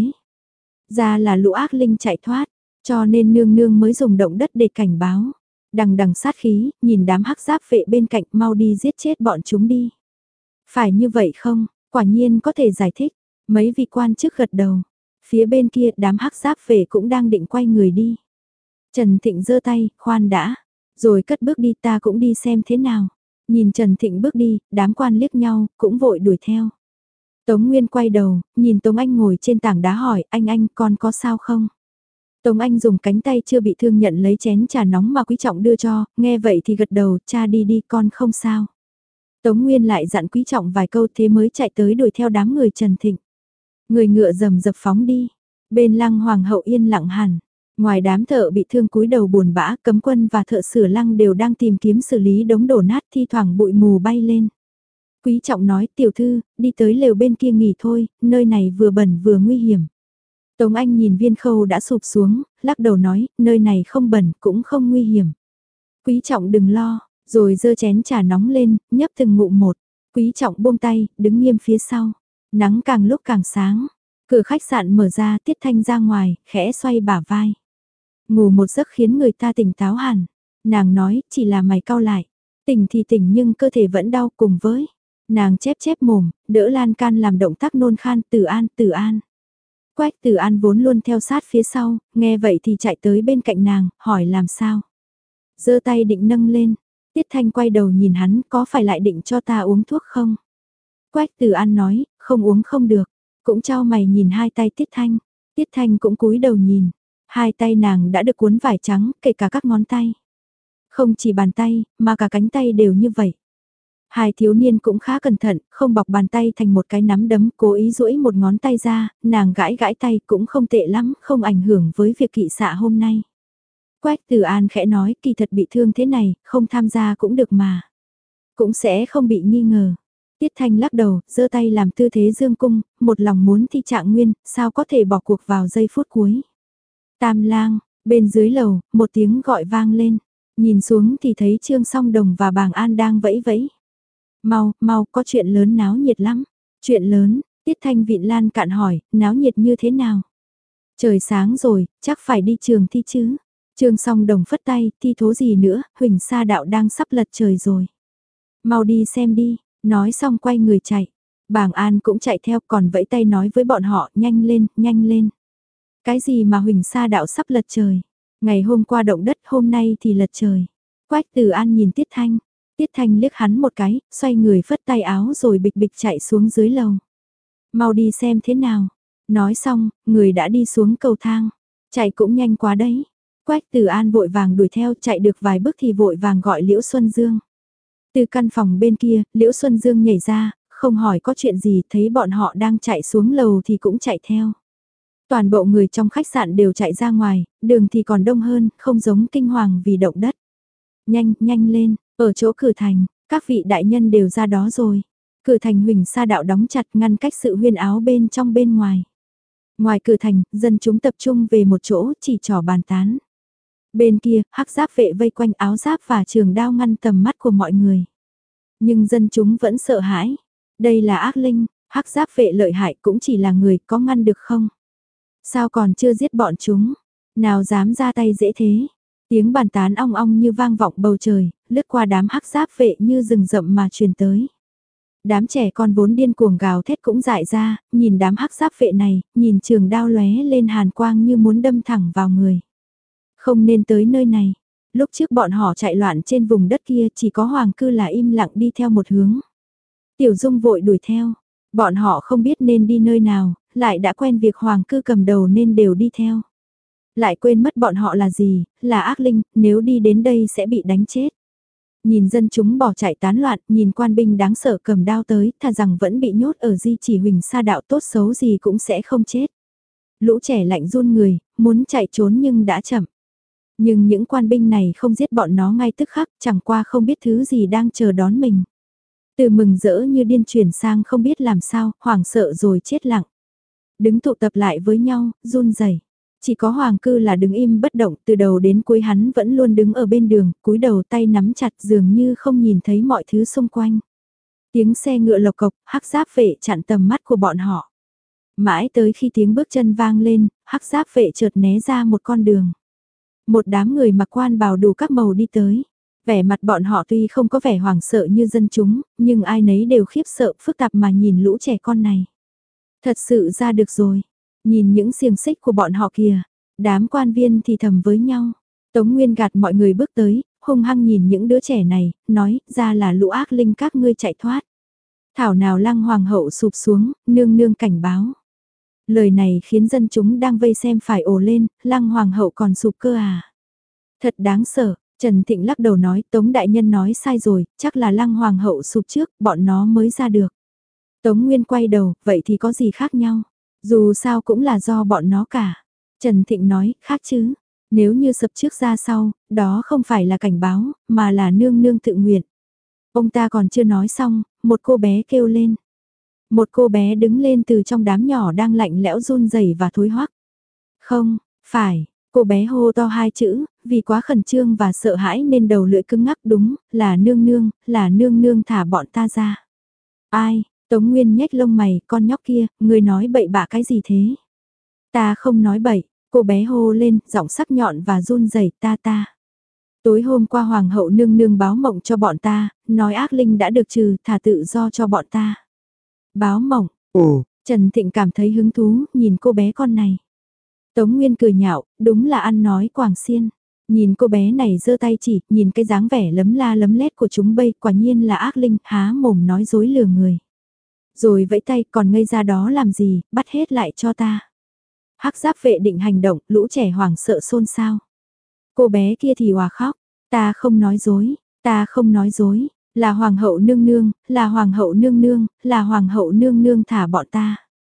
Ra là lũ ác linh chạy thoát, cho nên nương nương mới dùng động đất để cảnh báo. Đằng đằng sát khí, nhìn đám hắc giáp vệ bên cạnh mau đi giết chết bọn chúng đi. Phải như vậy không, quả nhiên có thể giải thích. Mấy vị quan chức gật đầu. Phía bên kia đám hắc giáp vệ cũng đang định quay người đi. Trần Thịnh giơ tay, khoan đã. Rồi cất bước đi ta cũng đi xem thế nào. Nhìn Trần Thịnh bước đi, đám quan liếc nhau, cũng vội đuổi theo. Tống Nguyên quay đầu, nhìn Tống Anh ngồi trên tảng đá hỏi, anh anh con có sao không? Tống Anh dùng cánh tay chưa bị thương nhận lấy chén trà nóng mà Quý Trọng đưa cho, nghe vậy thì gật đầu, cha đi đi con không sao. Tống Nguyên lại dặn Quý Trọng vài câu thế mới chạy tới đuổi theo đám người Trần Thịnh. Người ngựa rầm rập phóng đi, bên Lăng Hoàng hậu yên lặng hẳn. Ngoài đám thợ bị thương cúi đầu buồn bã, cấm quân và thợ sửa lăng đều đang tìm kiếm xử lý đống đổ nát thi thoảng bụi mù bay lên. Quý Trọng nói tiểu thư, đi tới lều bên kia nghỉ thôi, nơi này vừa bẩn vừa nguy hiểm. Tống Anh nhìn Viên Khâu đã sụp xuống, lắc đầu nói, nơi này không bẩn cũng không nguy hiểm. Quý Trọng đừng lo, rồi giơ chén trà nóng lên, nhấp từng ngụm một. Quý Trọng buông tay, đứng nghiêm phía sau. Nắng càng lúc càng sáng. Cửa khách sạn mở ra, Tiết Thanh ra ngoài, khẽ xoay bả vai. Ngủ một giấc khiến người ta tỉnh táo hẳn. Nàng nói, chỉ là mày cau lại. Tỉnh thì tỉnh nhưng cơ thể vẫn đau cùng với. Nàng chép chép mồm, đỡ lan can làm động tác nôn khan, Tử An, Tử An. Quách Tử An vốn luôn theo sát phía sau, nghe vậy thì chạy tới bên cạnh nàng, hỏi làm sao. Giơ tay định nâng lên, Tiết Thanh quay đầu nhìn hắn, có phải lại định cho ta uống thuốc không? Quách Tử An nói, không uống không được, cũng chau mày nhìn hai tay Tiết Thanh. Tiết Thanh cũng cúi đầu nhìn, hai tay nàng đã được cuốn vải trắng, kể cả các ngón tay. Không chỉ bàn tay, mà cả cánh tay đều như vậy. Hai thiếu niên cũng khá cẩn thận, không bọc bàn tay thành một cái nắm đấm, cố ý duỗi một ngón tay ra, nàng gãi gãi tay cũng không tệ lắm, không ảnh hưởng với việc kỵ xạ hôm nay. Quách Tử An khẽ nói, kỳ thật bị thương thế này, không tham gia cũng được mà. Cũng sẽ không bị nghi ngờ. Tiết Thanh lắc đầu, giơ tay làm tư thế dương cung, một lòng muốn thi trạng nguyên, sao có thể bỏ cuộc vào giây phút cuối. Tam lang, bên dưới lầu, một tiếng gọi vang lên. Nhìn xuống thì thấy Trương Song Đồng và Bàng An đang vẫy vẫy. Mau, mau, có chuyện lớn náo nhiệt lắm. Chuyện lớn, Tiết Thanh vịn lan cạn hỏi, náo nhiệt như thế nào? Trời sáng rồi, chắc phải đi trường thi chứ. Trương Song Đồng phất tay, thi thố gì nữa, Huỳnh Sa Đạo đang sắp lật trời rồi. Mau đi xem đi, nói xong quay người chạy. Bàng An cũng chạy theo còn vẫy tay nói với bọn họ, nhanh lên, nhanh lên. Cái gì mà Huỳnh Sa Đạo sắp lật trời? Ngày hôm qua động đất, hôm nay thì lật trời. Quách Tử An nhìn Tiết Thanh. Tiết Thanh liếc hắn một cái, xoay người phất tay áo rồi bịch bịch chạy xuống dưới lầu. Mau đi xem thế nào. Nói xong, người đã đi xuống cầu thang. Chạy cũng nhanh quá đấy. Quách Tử An vội vàng đuổi theo, chạy được vài bước thì vội vàng gọi Liễu Xuân Dương. Từ căn phòng bên kia, Liễu Xuân Dương nhảy ra, không hỏi có chuyện gì, thấy bọn họ đang chạy xuống lầu thì cũng chạy theo. Toàn bộ người trong khách sạn đều chạy ra ngoài, đường thì còn đông hơn, không giống kinh hoàng vì động đất. Nhanh, nhanh lên, ở chỗ cửa thành, các vị đại nhân đều ra đó rồi. Cửa thành Huỳnh Sa Đạo đóng chặt ngăn cách sự huyên áo bên trong bên ngoài. Ngoài cửa thành, dân chúng tập trung về một chỗ chỉ trò bàn tán. Bên kia, hắc giáp vệ vây quanh áo giáp và trường đao ngăn tầm mắt của mọi người. Nhưng dân chúng vẫn sợ hãi. Đây là ác linh, hắc giáp vệ lợi hại cũng chỉ là người, có ngăn được không? Sao còn chưa giết bọn chúng? Nào dám ra tay dễ thế? Tiếng bàn tán ong ong như vang vọng bầu trời, lướt qua đám hắc giáp vệ như rừng rậm mà truyền tới. Đám trẻ con vốn điên cuồng gào thét cũng dại ra, nhìn đám hắc giáp vệ này, nhìn trường đao lóe lên hàn quang như muốn đâm thẳng vào người. Không nên tới nơi này. Lúc trước bọn họ chạy loạn trên vùng đất kia chỉ có Hoàng Cư là im lặng đi theo một hướng. Tiểu Dung vội đuổi theo. Bọn họ không biết nên đi nơi nào, lại đã quen việc Hoàng Cư cầm đầu nên đều đi theo. Lại quên mất bọn họ là gì, là ác linh, nếu đi đến đây sẽ bị đánh chết. Nhìn dân chúng bỏ chạy tán loạn, nhìn quan binh đáng sợ cầm đao tới, thà rằng vẫn bị nhốt ở di chỉ huỳnh sa đạo tốt xấu gì cũng sẽ không chết. Lũ trẻ lạnh run người, muốn chạy trốn nhưng đã chậm. Nhưng những quan binh này không giết bọn nó ngay tức khắc, chẳng qua không biết thứ gì đang chờ đón mình. Từ mừng rỡ như điên chuyển sang không biết làm sao, hoảng sợ rồi chết lặng. Đứng tụ tập lại với nhau, run rẩy. Chỉ có Hoàng Cư là đứng im bất động, từ đầu đến cuối hắn vẫn luôn đứng ở bên đường, cúi đầu tay nắm chặt dường như không nhìn thấy mọi thứ xung quanh. Tiếng xe ngựa lộc cộc, hắc giáp vệ chặn tầm mắt của bọn họ. Mãi tới khi tiếng bước chân vang lên, hắc giáp vệ chợt né ra một con đường. Một đám người mặc quan bào đủ các màu đi tới. Vẻ mặt bọn họ tuy không có vẻ hoảng sợ như dân chúng, nhưng ai nấy đều khiếp sợ phức tạp mà nhìn lũ trẻ con này. Thật sự ra được rồi. Nhìn những xiềng xích của bọn họ kìa, đám quan viên thì thầm với nhau. Tống Nguyên gạt mọi người bước tới, hung hăng nhìn những đứa trẻ này, nói ra là lũ ác linh các ngươi chạy thoát. Thảo nào Lăng Hoàng hậu sụp xuống, nương nương cảnh báo. Lời này khiến dân chúng đang vây xem phải ồ lên, Lăng Hoàng hậu còn sụp cơ à. Thật đáng sợ, Trần Thịnh lắc đầu nói Tống Đại Nhân nói sai rồi, chắc là Lăng Hoàng hậu sụp trước, bọn nó mới ra được. Tống Nguyên quay đầu, vậy thì có gì khác nhau? Dù sao cũng là do bọn nó cả. Trần Thịnh nói, khác chứ. Nếu như sập trước ra sau, đó không phải là cảnh báo, mà là nương nương tự nguyện. Ông ta còn chưa nói xong, một cô bé kêu lên. Một cô bé đứng lên từ trong đám nhỏ đang lạnh lẽo run rẩy và thối hoắc. Không, phải, cô bé hô to hai chữ, vì quá khẩn trương và sợ hãi nên đầu lưỡi cứng ngắc đúng, là nương nương, là nương nương thả bọn ta ra. Ai? Tống Nguyên nhếch lông mày, con nhóc kia, người nói bậy bạ cái gì thế? Ta không nói bậy, cô bé hô lên, giọng sắc nhọn và run rẩy ta ta. Tối hôm qua Hoàng hậu nương nương báo mộng cho bọn ta, nói ác linh đã được trừ, thả tự do cho bọn ta. Báo mộng, ồ, Trần Thịnh cảm thấy hứng thú, nhìn cô bé con này. Tống Nguyên cười nhạo, đúng là ăn nói quảng xiên. Nhìn cô bé này giơ tay chỉ, nhìn cái dáng vẻ lấm la lấm lét của chúng bây, quả nhiên là ác linh, há mồm nói dối lừa người. Rồi vẫy tay còn ngây ra đó làm gì, bắt hết lại cho ta. Hắc giáp vệ định hành động, lũ trẻ hoảng sợ xôn xao. Cô bé kia thì hòa khóc, ta không nói dối, ta không nói dối, là hoàng hậu nương nương, là hoàng hậu nương nương, là hoàng hậu nương nương thả bọn ta.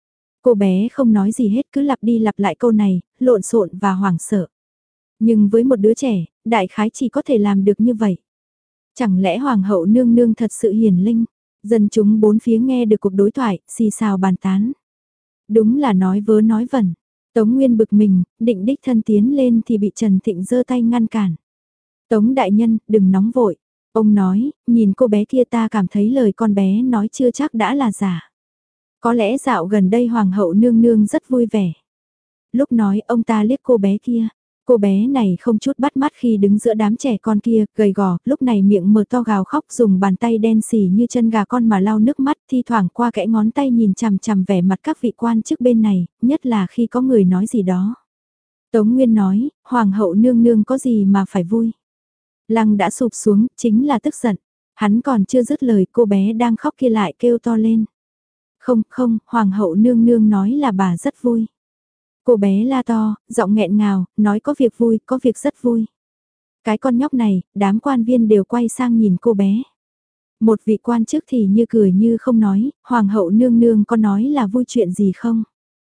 Cô bé không nói gì hết cứ lặp đi lặp lại câu này, lộn xộn và hoảng sợ. Nhưng với một đứa trẻ, đại khái chỉ có thể làm được như vậy. Chẳng lẽ hoàng hậu nương nương thật sự hiền linh? Dân chúng bốn phía nghe được cuộc đối thoại, xì xào bàn tán. Đúng là nói vớ nói vẩn. Tống Nguyên bực mình, định đích thân tiến lên thì bị Trần Thịnh giơ tay ngăn cản. Tống đại nhân, đừng nóng vội. Ông nói, nhìn cô bé kia ta cảm thấy lời con bé nói chưa chắc đã là giả. Có lẽ dạo gần đây hoàng hậu nương nương rất vui vẻ. Lúc nói ông ta liếc cô bé kia. Cô bé này không chút bắt mắt khi đứng giữa đám trẻ con kia, gầy gò, lúc này miệng mở to gào khóc dùng bàn tay đen xì như chân gà con mà lau nước mắt thi thoảng qua kẽ ngón tay nhìn chằm chằm vẻ mặt các vị quan chức bên này, nhất là khi có người nói gì đó. Tống Nguyên nói, hoàng hậu nương nương có gì mà phải vui. Lăng đã sụp xuống, chính là tức giận. Hắn còn chưa dứt lời cô bé đang khóc kia lại kêu to lên. Không, không, hoàng hậu nương nương nói là bà rất vui. Cô bé la to, giọng nghẹn ngào, nói có việc vui, có việc rất vui. Cái con nhóc này, đám quan viên đều quay sang nhìn cô bé. Một vị quan chức thì như cười như không nói, hoàng hậu nương nương có nói là vui chuyện gì không?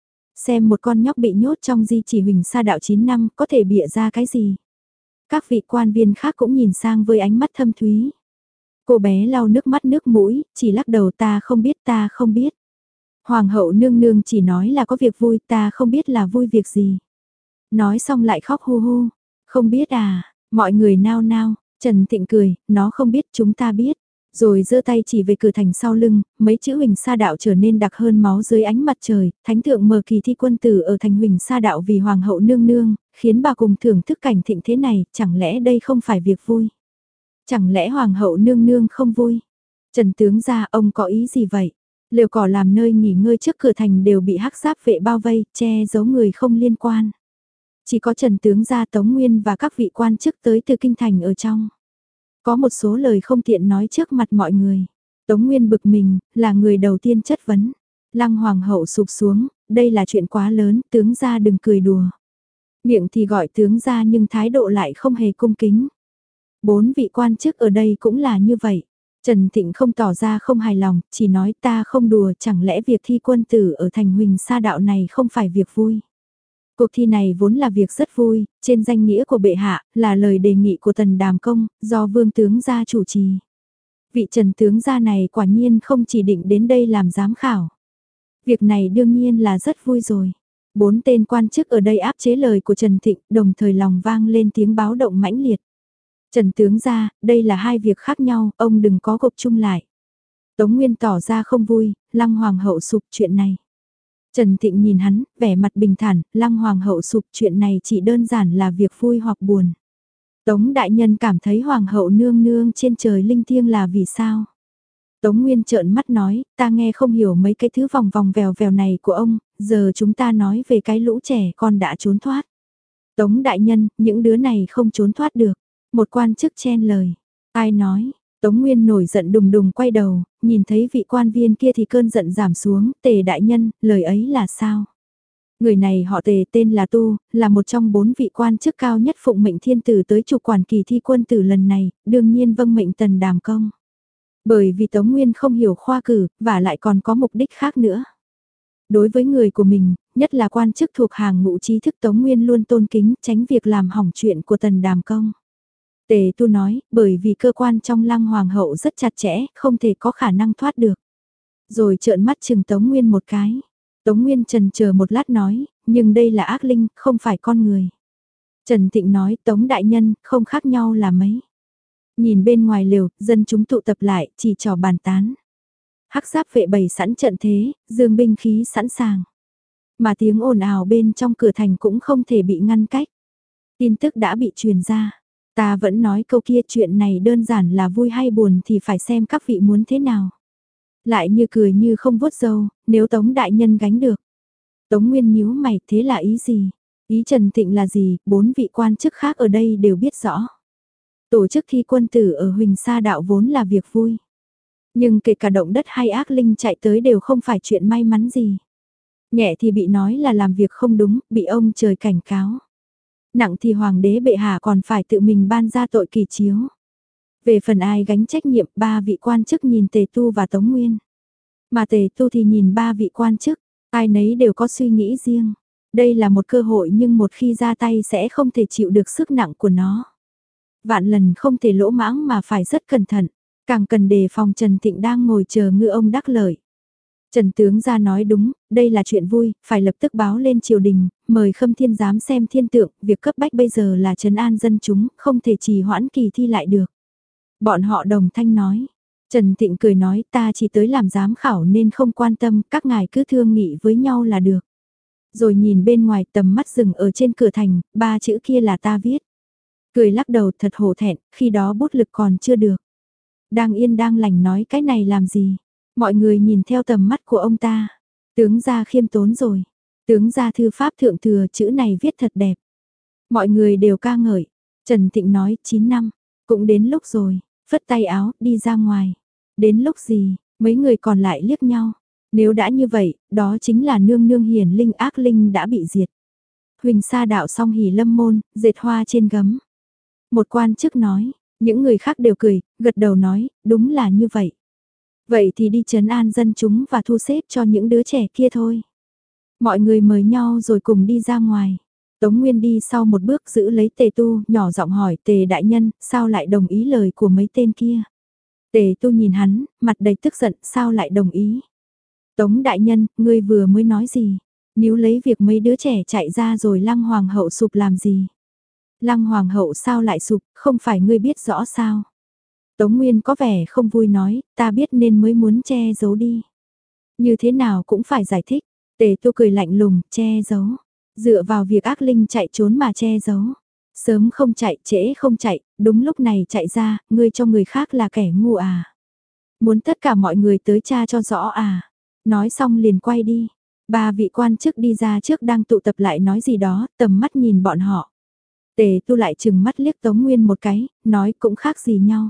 Xem một con nhóc bị nhốt trong di chỉ huỳnh sa đạo chín năm có thể bịa ra cái gì? Các vị quan viên khác cũng nhìn sang với ánh mắt thâm thúy. Cô bé lau nước mắt nước mũi, chỉ lắc đầu ta không biết ta không biết. Hoàng hậu nương nương chỉ nói là có việc vui ta không biết là vui việc gì. Nói xong lại khóc hu hu. Không biết à, mọi người nao nao, Trần Thịnh cười, nó không biết chúng ta biết. Rồi giơ tay chỉ về cửa thành sau lưng, mấy chữ Huỳnh Sa Đạo trở nên đặc hơn máu dưới ánh mặt trời, thánh thượng mở kỳ thi quân tử ở thành Huỳnh Sa Đạo vì hoàng hậu nương nương, khiến bà cùng thưởng thức cảnh thịnh thế này, chẳng lẽ đây không phải việc vui? Chẳng lẽ hoàng hậu nương nương không vui? Trần tướng gia, ông có ý gì vậy? Lều cỏ làm nơi nghỉ ngơi trước cửa thành đều bị hắc giáp vệ bao vây, che giấu người không liên quan. Chỉ có Trần tướng gia, Tống Nguyên và các vị quan chức tới từ kinh thành ở trong. Có một số lời không tiện nói trước mặt mọi người. Tống Nguyên bực mình, là người đầu tiên chất vấn. Lăng hoàng hậu sụp xuống, đây là chuyện quá lớn, tướng gia đừng cười đùa. Miệng thì gọi tướng gia nhưng thái độ lại không hề cung kính. Bốn vị quan chức ở đây cũng là như vậy. Trần Thịnh không tỏ ra không hài lòng, chỉ nói ta không đùa, chẳng lẽ việc thi quân tử ở thành Huỳnh Sa Đạo này không phải việc vui. Cuộc thi này vốn là việc rất vui, trên danh nghĩa của bệ hạ, là lời đề nghị của Tần Đàm Công, do vương tướng gia chủ trì. Vị Trần tướng gia này quả nhiên không chỉ định đến đây làm giám khảo. Việc này đương nhiên là rất vui rồi. Bốn tên quan chức ở đây áp chế lời của Trần Thịnh, đồng thời lòng vang lên tiếng báo động mãnh liệt. Trần tướng gia, đây là hai việc khác nhau, ông đừng có gộp chung lại. Tống Nguyên tỏ ra không vui, Lăng Hoàng hậu sụp chuyện này. Trần Thịnh nhìn hắn, vẻ mặt bình thản, Lăng Hoàng hậu sụp chuyện này chỉ đơn giản là việc vui hoặc buồn. Tống đại nhân cảm thấy Hoàng hậu nương nương trên trời linh thiêng là vì sao? Tống Nguyên trợn mắt nói, ta nghe không hiểu mấy cái thứ vòng vòng vèo vèo này của ông, giờ chúng ta nói về cái lũ trẻ con đã trốn thoát. Tống đại nhân, những đứa này không trốn thoát được. Một quan chức chen lời. Ai nói? Tống Nguyên nổi giận đùng đùng quay đầu, nhìn thấy vị quan viên kia thì cơn giận giảm xuống. Tề đại nhân, lời ấy là sao? Người này họ Tề, tên là Tu, là một trong bốn vị quan chức cao nhất phụng mệnh thiên tử tới chủ quản kỳ thi quân tử lần này, đương nhiên vâng mệnh Tần Đàm Công. Bởi vì Tống Nguyên không hiểu khoa cử, và lại còn có mục đích khác nữa. Đối với người của mình, nhất là quan chức thuộc hàng ngũ trí thức, Tống Nguyên luôn tôn kính, tránh việc làm hỏng chuyện của Tần Đàm Công. Tề Tu nói, bởi vì cơ quan trong Lăng Hoàng hậu rất chặt chẽ, không thể có khả năng thoát được. Rồi trợn mắt chừng Tống Nguyên một cái. Tống Nguyên trần chờ một lát nói, nhưng đây là ác linh, không phải con người. Trần Thịnh nói, Tống đại nhân, không khác nhau là mấy. Nhìn bên ngoài lều, dân chúng tụ tập lại, chỉ trò bàn tán. Hắc giáp vệ bày sẵn trận thế, dương binh khí sẵn sàng. Mà tiếng ồn ào bên trong cửa thành cũng không thể bị ngăn cách. Tin tức đã bị truyền ra. Ta vẫn nói câu kia, chuyện này đơn giản là vui hay buồn thì phải xem các vị muốn thế nào. Lại như cười như không vuốt râu, nếu Tống đại nhân gánh được. Tống Nguyên nhíu mày, thế là ý gì? Ý Trần Thịnh là gì? Bốn vị quan chức khác ở đây đều biết rõ. Tổ chức thi quân tử ở Huỳnh Sa Đạo vốn là việc vui. Nhưng kể cả động đất hay ác linh chạy tới đều không phải chuyện may mắn gì. Nhẹ thì bị nói là làm việc không đúng, bị ông trời cảnh cáo. Nặng thì hoàng đế bệ hạ còn phải tự mình ban ra tội kỳ chiếu. Về phần ai gánh trách nhiệm, ba vị quan chức nhìn Tề Tu và Tống Nguyên. Mà Tề Tu thì nhìn ba vị quan chức, ai nấy đều có suy nghĩ riêng. Đây là một cơ hội nhưng một khi ra tay sẽ không thể chịu được sức nặng của nó. Vạn lần không thể lỗ mãng mà phải rất cẩn thận, càng cần đề phòng. Trần Thịnh đang ngồi chờ ngư ông đắc lợi. Trần tướng gia nói đúng, đây là chuyện vui, phải lập tức báo lên triều đình, mời Khâm Thiên giám xem thiên tượng, việc cấp bách bây giờ là trấn an dân chúng, không thể trì hoãn kỳ thi lại được. Bọn họ đồng thanh nói. Trần Thịnh cười nói, ta chỉ tới làm giám khảo nên không quan tâm, các ngài cứ thương nghị với nhau là được. Rồi nhìn bên ngoài, tầm mắt dừng ở trên cửa thành, ba chữ kia là ta viết. Cười lắc đầu, thật hổ thẹn, khi đó bút lực còn chưa được. Đang yên đang lành nói cái này làm gì? Mọi người nhìn theo tầm mắt của ông ta. Tướng gia khiêm tốn rồi. Tướng gia thư pháp thượng thừa, chữ này viết thật đẹp. Mọi người đều ca ngợi. Trần Thịnh nói, chín năm, cũng đến lúc rồi. Phất tay áo, đi ra ngoài. Đến lúc gì, mấy người còn lại liếc nhau. Nếu đã như vậy, đó chính là nương nương hiền linh, ác linh đã bị diệt. Huỳnh Sa Đạo song hỉ lâm môn, dệt hoa trên gấm. Một quan chức nói, những người khác đều cười, gật đầu nói, đúng là như vậy. Vậy thì đi trấn an dân chúng và thu xếp cho những đứa trẻ kia thôi. Mọi người mời nhau rồi cùng đi ra ngoài. Tống Nguyên đi sau một bước giữ lấy Tề Tu, nhỏ giọng hỏi, Tề đại nhân, sao lại đồng ý lời của mấy tên kia? Tề Tu nhìn hắn, mặt đầy tức giận, sao lại đồng ý? Tống đại nhân, ngươi vừa mới nói gì? Níu lấy việc mấy đứa trẻ chạy ra rồi Lăng Hoàng hậu sụp làm gì? Lăng Hoàng hậu sao lại sụp, không phải ngươi biết rõ sao? Tống Nguyên có vẻ không vui nói, ta biết nên mới muốn che giấu đi. Như thế nào cũng phải giải thích, Tề Tu cười lạnh lùng, che giấu. Dựa vào việc ác linh chạy trốn mà che giấu. Sớm không chạy, trễ không chạy, đúng lúc này chạy ra, ngươi cho người khác là kẻ ngu à. Muốn tất cả mọi người tới tra cho rõ à. Nói xong liền quay đi. Ba vị quan chức đi ra trước đang tụ tập lại nói gì đó, tầm mắt nhìn bọn họ. Tề Tu lại chừng mắt liếc Tống Nguyên một cái, nói cũng khác gì nhau.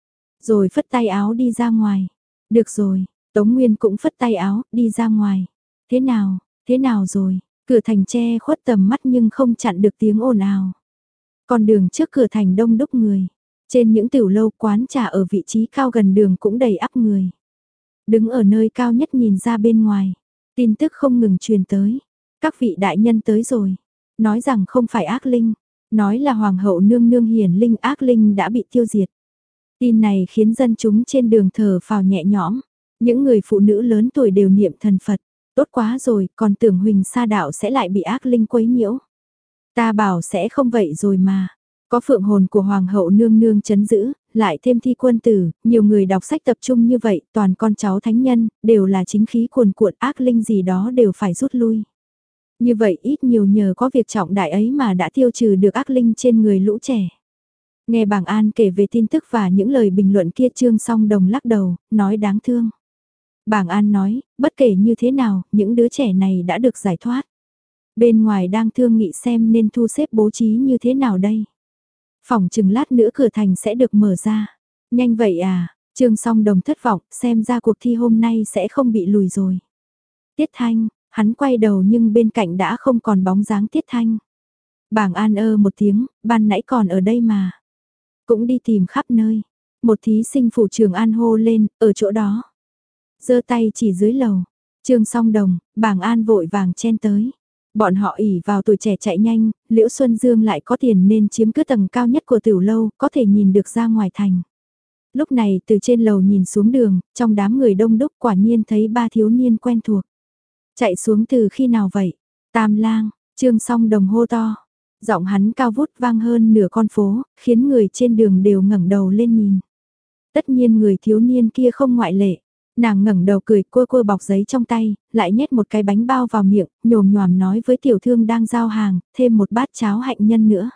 Rồi phất tay áo đi ra ngoài. Được rồi, Tống Nguyên cũng phất tay áo, đi ra ngoài. Thế nào, thế nào rồi, cửa thành che khuất tầm mắt nhưng không chặn được tiếng ồn ào. Còn đường trước cửa thành đông đúc người. Trên những tiểu lâu quán trà ở vị trí cao gần đường cũng đầy ắp người. Đứng ở nơi cao nhất nhìn ra bên ngoài. Tin tức không ngừng truyền tới. Các vị đại nhân tới rồi. Nói rằng không phải ác linh. Nói là hoàng hậu nương nương hiển linh ác linh đã bị tiêu diệt. Tin này khiến dân chúng trên đường thở phào nhẹ nhõm. Những người phụ nữ lớn tuổi đều niệm thần Phật. Tốt quá rồi, còn tưởng Huỳnh Sa Đạo sẽ lại bị ác linh quấy nhiễu. Ta bảo sẽ không vậy rồi mà. Có phượng hồn của hoàng hậu nương nương chấn giữ, lại thêm thi quân tử, nhiều người đọc sách tập trung như vậy, toàn con cháu thánh nhân, đều là chính khí cuồn cuộn ác linh gì đó đều phải rút lui. Như vậy ít nhiều nhờ có việc trọng đại ấy mà đã tiêu trừ được ác linh trên người lũ trẻ. Nghe bảng An kể về tin tức và những lời bình luận kia Trương Song Đồng lắc đầu, nói đáng thương. Bảng An nói, bất kể như thế nào, những đứa trẻ này đã được giải thoát. Bên ngoài đang thương nghị xem nên thu xếp bố trí như thế nào đây. Phòng chừng lát nữa cửa thành sẽ được mở ra. Nhanh vậy à, Trương Song Đồng thất vọng, xem ra cuộc thi hôm nay sẽ không bị lùi rồi. Tiết Thanh, hắn quay đầu nhưng bên cạnh đã không còn bóng dáng Tiết Thanh. Bảng An ơ một tiếng, ban nãy còn ở đây mà. Cũng đi tìm khắp nơi. Một thí sinh phủ trường An hô lên, ở chỗ đó. Giơ tay chỉ dưới lầu. Trương Song Đồng, Bảng An vội vàng chen tới. Bọn họ ỉ vào tuổi trẻ chạy nhanh, Liễu Xuân Dương lại có tiền nên chiếm cứ tầng cao nhất của tiểu lâu, có thể nhìn được ra ngoài thành. Lúc này từ trên lầu nhìn xuống đường, trong đám người đông đúc quả nhiên thấy ba thiếu niên quen thuộc. Chạy xuống từ khi nào vậy? Tam Lang, Trương Song Đồng hô to. Giọng hắn cao vút vang hơn nửa con phố, khiến người trên đường đều ngẩng đầu lên nhìn. Tất nhiên người thiếu niên kia không ngoại lệ. Nàng ngẩng đầu cười cua cua bọc giấy trong tay, lại nhét một cái bánh bao vào miệng, nhồm nhòm nói với tiểu thương đang giao hàng, thêm một bát cháo hạnh nhân nữa.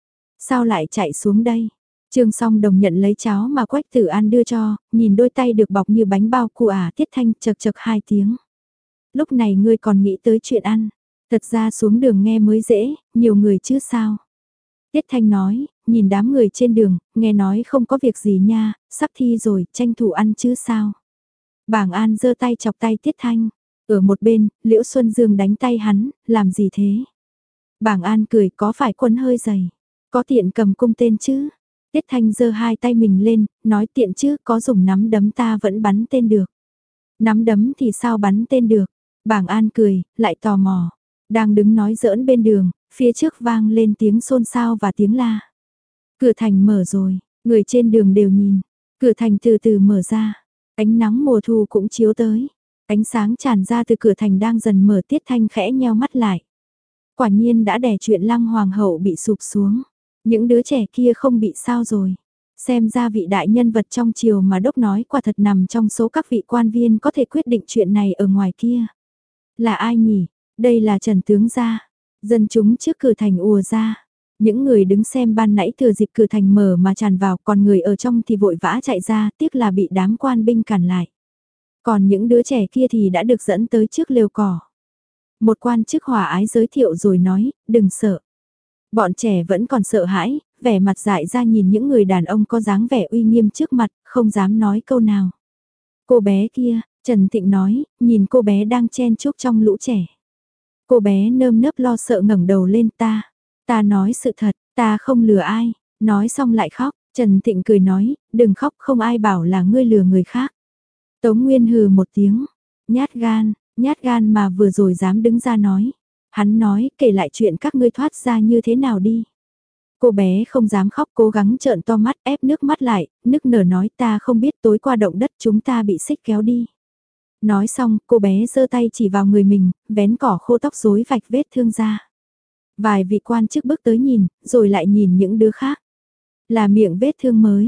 Sao lại chạy xuống đây? Trương Song Đồng nhận lấy cháo mà Quách Tử An đưa cho, nhìn đôi tay được bọc như bánh bao cu ả Tiết Thanh chật chật hai tiếng. Lúc này ngươi còn nghĩ tới chuyện ăn, thật ra xuống đường nghe mới dễ, nhiều người chứ sao? Tiết Thanh nói, nhìn đám người trên đường, nghe nói không có việc gì nha, sắp thi rồi, tranh thủ ăn chứ sao? Bảng An giơ tay chọc tay Tiết Thanh. Ở một bên, Liễu Xuân Dương đánh tay hắn, làm gì thế? Bảng An cười có phải quấn hơi dày? Có tiện cầm cung tên chứ? Tiết Thanh giơ hai tay mình lên, nói tiện chứ có dùng nắm đấm ta vẫn bắn tên được. Nắm đấm thì sao bắn tên được? Bảng An cười, lại tò mò. Đang đứng nói giỡn bên đường, phía trước vang lên tiếng xôn xao và tiếng la. Cửa thành mở rồi, người trên đường đều nhìn. Cửa thành từ từ mở ra. Ánh nắng mùa thu cũng chiếu tới. Ánh sáng tràn ra từ cửa thành đang dần mở Tiết Thanh khẽ nheo mắt lại. Quả nhiên đã đè chuyện Lăng Hoàng hậu bị sụp xuống. Những đứa trẻ kia không bị sao rồi. Xem ra vị đại nhân vật trong triều mà đốc nói quả thật nằm trong số các vị quan viên có thể quyết định chuyện này ở ngoài kia. Là ai nhỉ? Đây là Trần Tướng gia. Dân chúng trước cửa thành ùa ra. Những người đứng xem ban nãy thừa dịp cửa thành mở mà tràn vào, còn người ở trong thì vội vã chạy ra, tiếc là bị đám quan binh cản lại. Còn những đứa trẻ kia thì đã được dẫn tới trước lều cỏ. Một quan chức hòa ái giới thiệu rồi nói, đừng sợ. Bọn trẻ vẫn còn sợ hãi, vẻ mặt dại ra nhìn những người đàn ông có dáng vẻ uy nghiêm trước mặt, không dám nói câu nào. Cô bé kia, Trần Thịnh nói, nhìn cô bé đang chen chúc trong lũ trẻ. Cô bé nơm nớp lo sợ ngẩng đầu lên ta. Ta nói sự thật, ta không lừa ai. Nói xong lại khóc, Trần Thịnh cười nói, đừng khóc không ai bảo là ngươi lừa người khác. Tống Nguyên hừ một tiếng, nhát gan, nhát gan mà vừa rồi dám đứng ra nói. Hắn nói, kể lại chuyện các ngươi thoát ra như thế nào đi. Cô bé không dám khóc cố gắng trợn to mắt ép nước mắt lại, nức nở nói ta không biết tối qua động đất chúng ta bị xích kéo đi. Nói xong, cô bé giơ tay chỉ vào người mình, vén cỏ khô tóc rối vạch vết thương ra. Vài vị quan chức bước tới nhìn, rồi lại nhìn những đứa khác. Là miệng vết thương mới.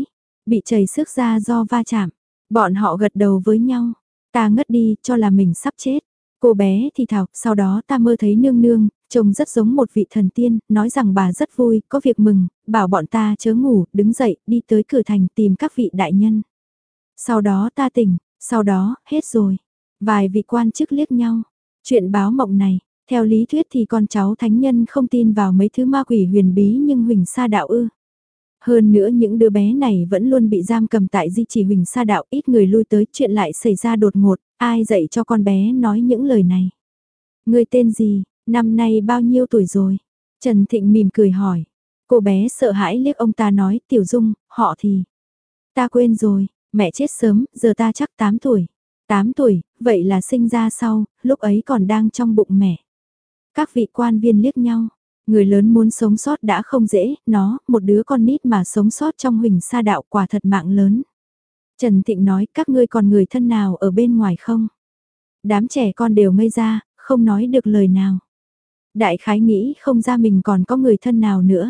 Bị chảy xước ra do va chạm. Bọn họ gật đầu với nhau. Ta ngất đi, cho là mình sắp chết. Cô bé thì thào, sau đó ta mơ thấy nương nương, trông rất giống một vị thần tiên, nói rằng bà rất vui, có việc mừng, bảo bọn ta chớ ngủ, đứng dậy, đi tới cửa thành tìm các vị đại nhân. Sau đó ta tỉnh, sau đó, hết rồi. Vài vị quan chức liếc nhau. Chuyện báo mộng này, theo lý thuyết thì con cháu thánh nhân không tin vào mấy thứ ma quỷ huyền bí nhưng Huỳnh Sa Đạo ư. Hơn nữa những đứa bé này vẫn luôn bị giam cầm tại di chỉ Huỳnh Sa Đạo, ít người lui tới, chuyện lại xảy ra đột ngột, ai dạy cho con bé nói những lời này. Người tên gì, năm nay bao nhiêu tuổi rồi? Trần Thịnh mỉm cười hỏi. Cô bé sợ hãi liếc ông ta nói, Tiểu Dung, họ thì. Ta quên rồi, mẹ chết sớm, giờ ta chắc tám tuổi. tám tuổi, vậy là sinh ra sau, lúc ấy còn đang trong bụng mẹ. Các vị quan viên liếc nhau. Người lớn muốn sống sót đã không dễ, nó, một đứa con nít mà sống sót trong Huỳnh Sa Đạo quả thật mạng lớn. Trần Thịnh nói, các ngươi còn người thân nào ở bên ngoài không? Đám trẻ con đều ngây ra, không nói được lời nào. Đại khái nghĩ không ra mình còn có người thân nào nữa.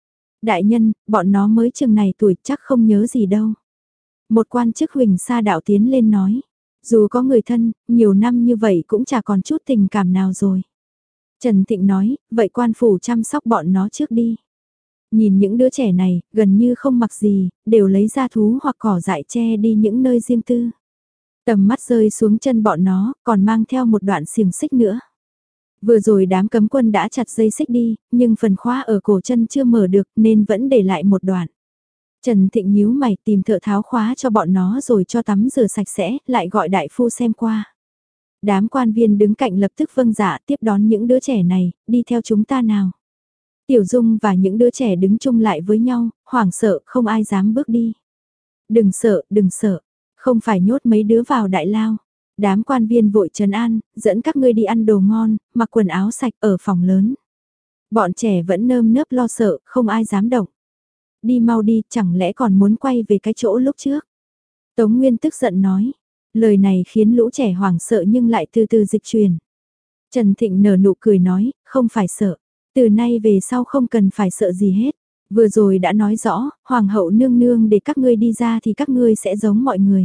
Đại nhân, bọn nó mới chừng này tuổi chắc không nhớ gì đâu. Một quan chức Huỳnh Sa Đạo tiến lên nói, dù có người thân, nhiều năm như vậy cũng chả còn chút tình cảm nào rồi. Trần Thịnh nói, vậy quan phủ chăm sóc bọn nó trước đi. Nhìn những đứa trẻ này, gần như không mặc gì, đều lấy ra thú hoặc cỏ dại che đi những nơi riêng tư. Tầm mắt rơi xuống chân bọn nó, còn mang theo một đoạn xiềng xích nữa. Vừa rồi đám cấm quân đã chặt dây xích đi, nhưng phần khóa ở cổ chân chưa mở được nên vẫn để lại một đoạn. Trần Thịnh nhíu mày tìm thợ tháo khóa cho bọn nó rồi cho tắm rửa sạch sẽ, lại gọi đại phu xem qua. Đám quan viên đứng cạnh lập tức vâng dạ tiếp đón những đứa trẻ này, đi theo chúng ta nào. Tiểu Dung và những đứa trẻ đứng chung lại với nhau, hoảng sợ không ai dám bước đi. Đừng sợ, đừng sợ, không phải nhốt mấy đứa vào đại lao. Đám quan viên vội trấn an, dẫn các ngươi đi ăn đồ ngon, mặc quần áo sạch ở phòng lớn. Bọn trẻ vẫn nơm nớp lo sợ, không ai dám động. Đi mau đi, chẳng lẽ còn muốn quay về cái chỗ lúc trước. Tống Nguyên tức giận nói. Lời này khiến lũ trẻ hoảng sợ nhưng lại từ từ dịch chuyển. Trần Thịnh nở nụ cười nói, không phải sợ. Từ nay về sau không cần phải sợ gì hết. Vừa rồi đã nói rõ, Hoàng hậu nương nương để các ngươi đi ra thì các ngươi sẽ giống mọi người.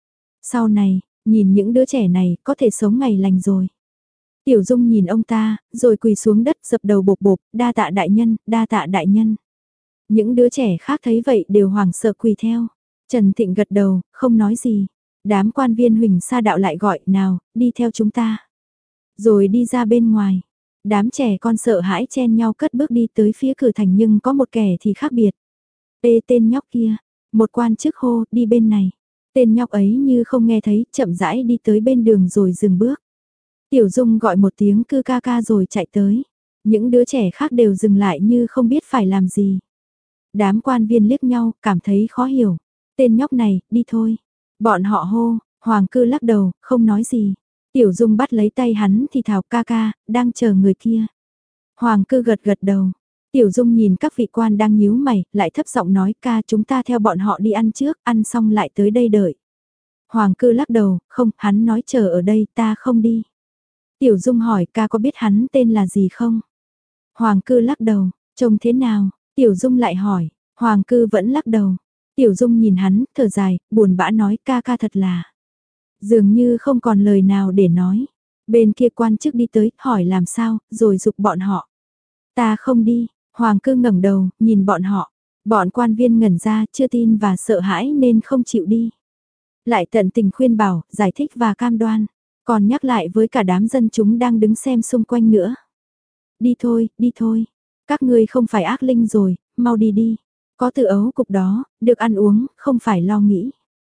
Sau này, nhìn những đứa trẻ này có thể sống ngày lành rồi. Tiểu Dung nhìn ông ta, rồi quỳ xuống đất dập đầu bộp bộp, đa tạ đại nhân, đa tạ đại nhân. Những đứa trẻ khác thấy vậy đều hoảng sợ quỳ theo. Trần Thịnh gật đầu, không nói gì. Đám quan viên Huỳnh Sa Đạo lại gọi, nào, đi theo chúng ta. Rồi đi ra bên ngoài. Đám trẻ con sợ hãi chen nhau cất bước đi tới phía cửa thành nhưng có một kẻ thì khác biệt. Ê tên nhóc kia, một quan chức hô, đi bên này. Tên nhóc ấy như không nghe thấy, chậm rãi đi tới bên đường rồi dừng bước. Tiểu Dung gọi một tiếng cư ca ca rồi chạy tới. Những đứa trẻ khác đều dừng lại như không biết phải làm gì. Đám quan viên liếc nhau, cảm thấy khó hiểu. Tên nhóc này, đi thôi. Bọn họ hô, Hoàng cư lắc đầu, không nói gì. Tiểu Dung bắt lấy tay hắn thì thào ca ca, đang chờ người kia. Hoàng cư gật gật đầu. Tiểu Dung nhìn các vị quan đang nhíu mày, lại thấp giọng nói ca chúng ta theo bọn họ đi ăn trước, ăn xong lại tới đây đợi. Hoàng cư lắc đầu, không, hắn nói chờ ở đây, ta không đi. Tiểu Dung hỏi ca có biết hắn tên là gì không? Hoàng cư lắc đầu, trông thế nào? Tiểu Dung lại hỏi, Hoàng cư vẫn lắc đầu. Tiểu Dung nhìn hắn, thở dài, buồn bã nói ca ca thật là. Dường như không còn lời nào để nói. Bên kia quan chức đi tới, hỏi làm sao, rồi giục bọn họ. Ta không đi, Hoàng cư ngẩng đầu, nhìn bọn họ. Bọn quan viên ngẩn ra, chưa tin và sợ hãi nên không chịu đi. Lại tận tình khuyên bảo, giải thích và cam đoan. Còn nhắc lại với cả đám dân chúng đang đứng xem xung quanh nữa. Đi thôi, đi thôi. Các ngươi không phải ác linh rồi, mau đi đi. Có tự ấu cục đó, được ăn uống, không phải lo nghĩ.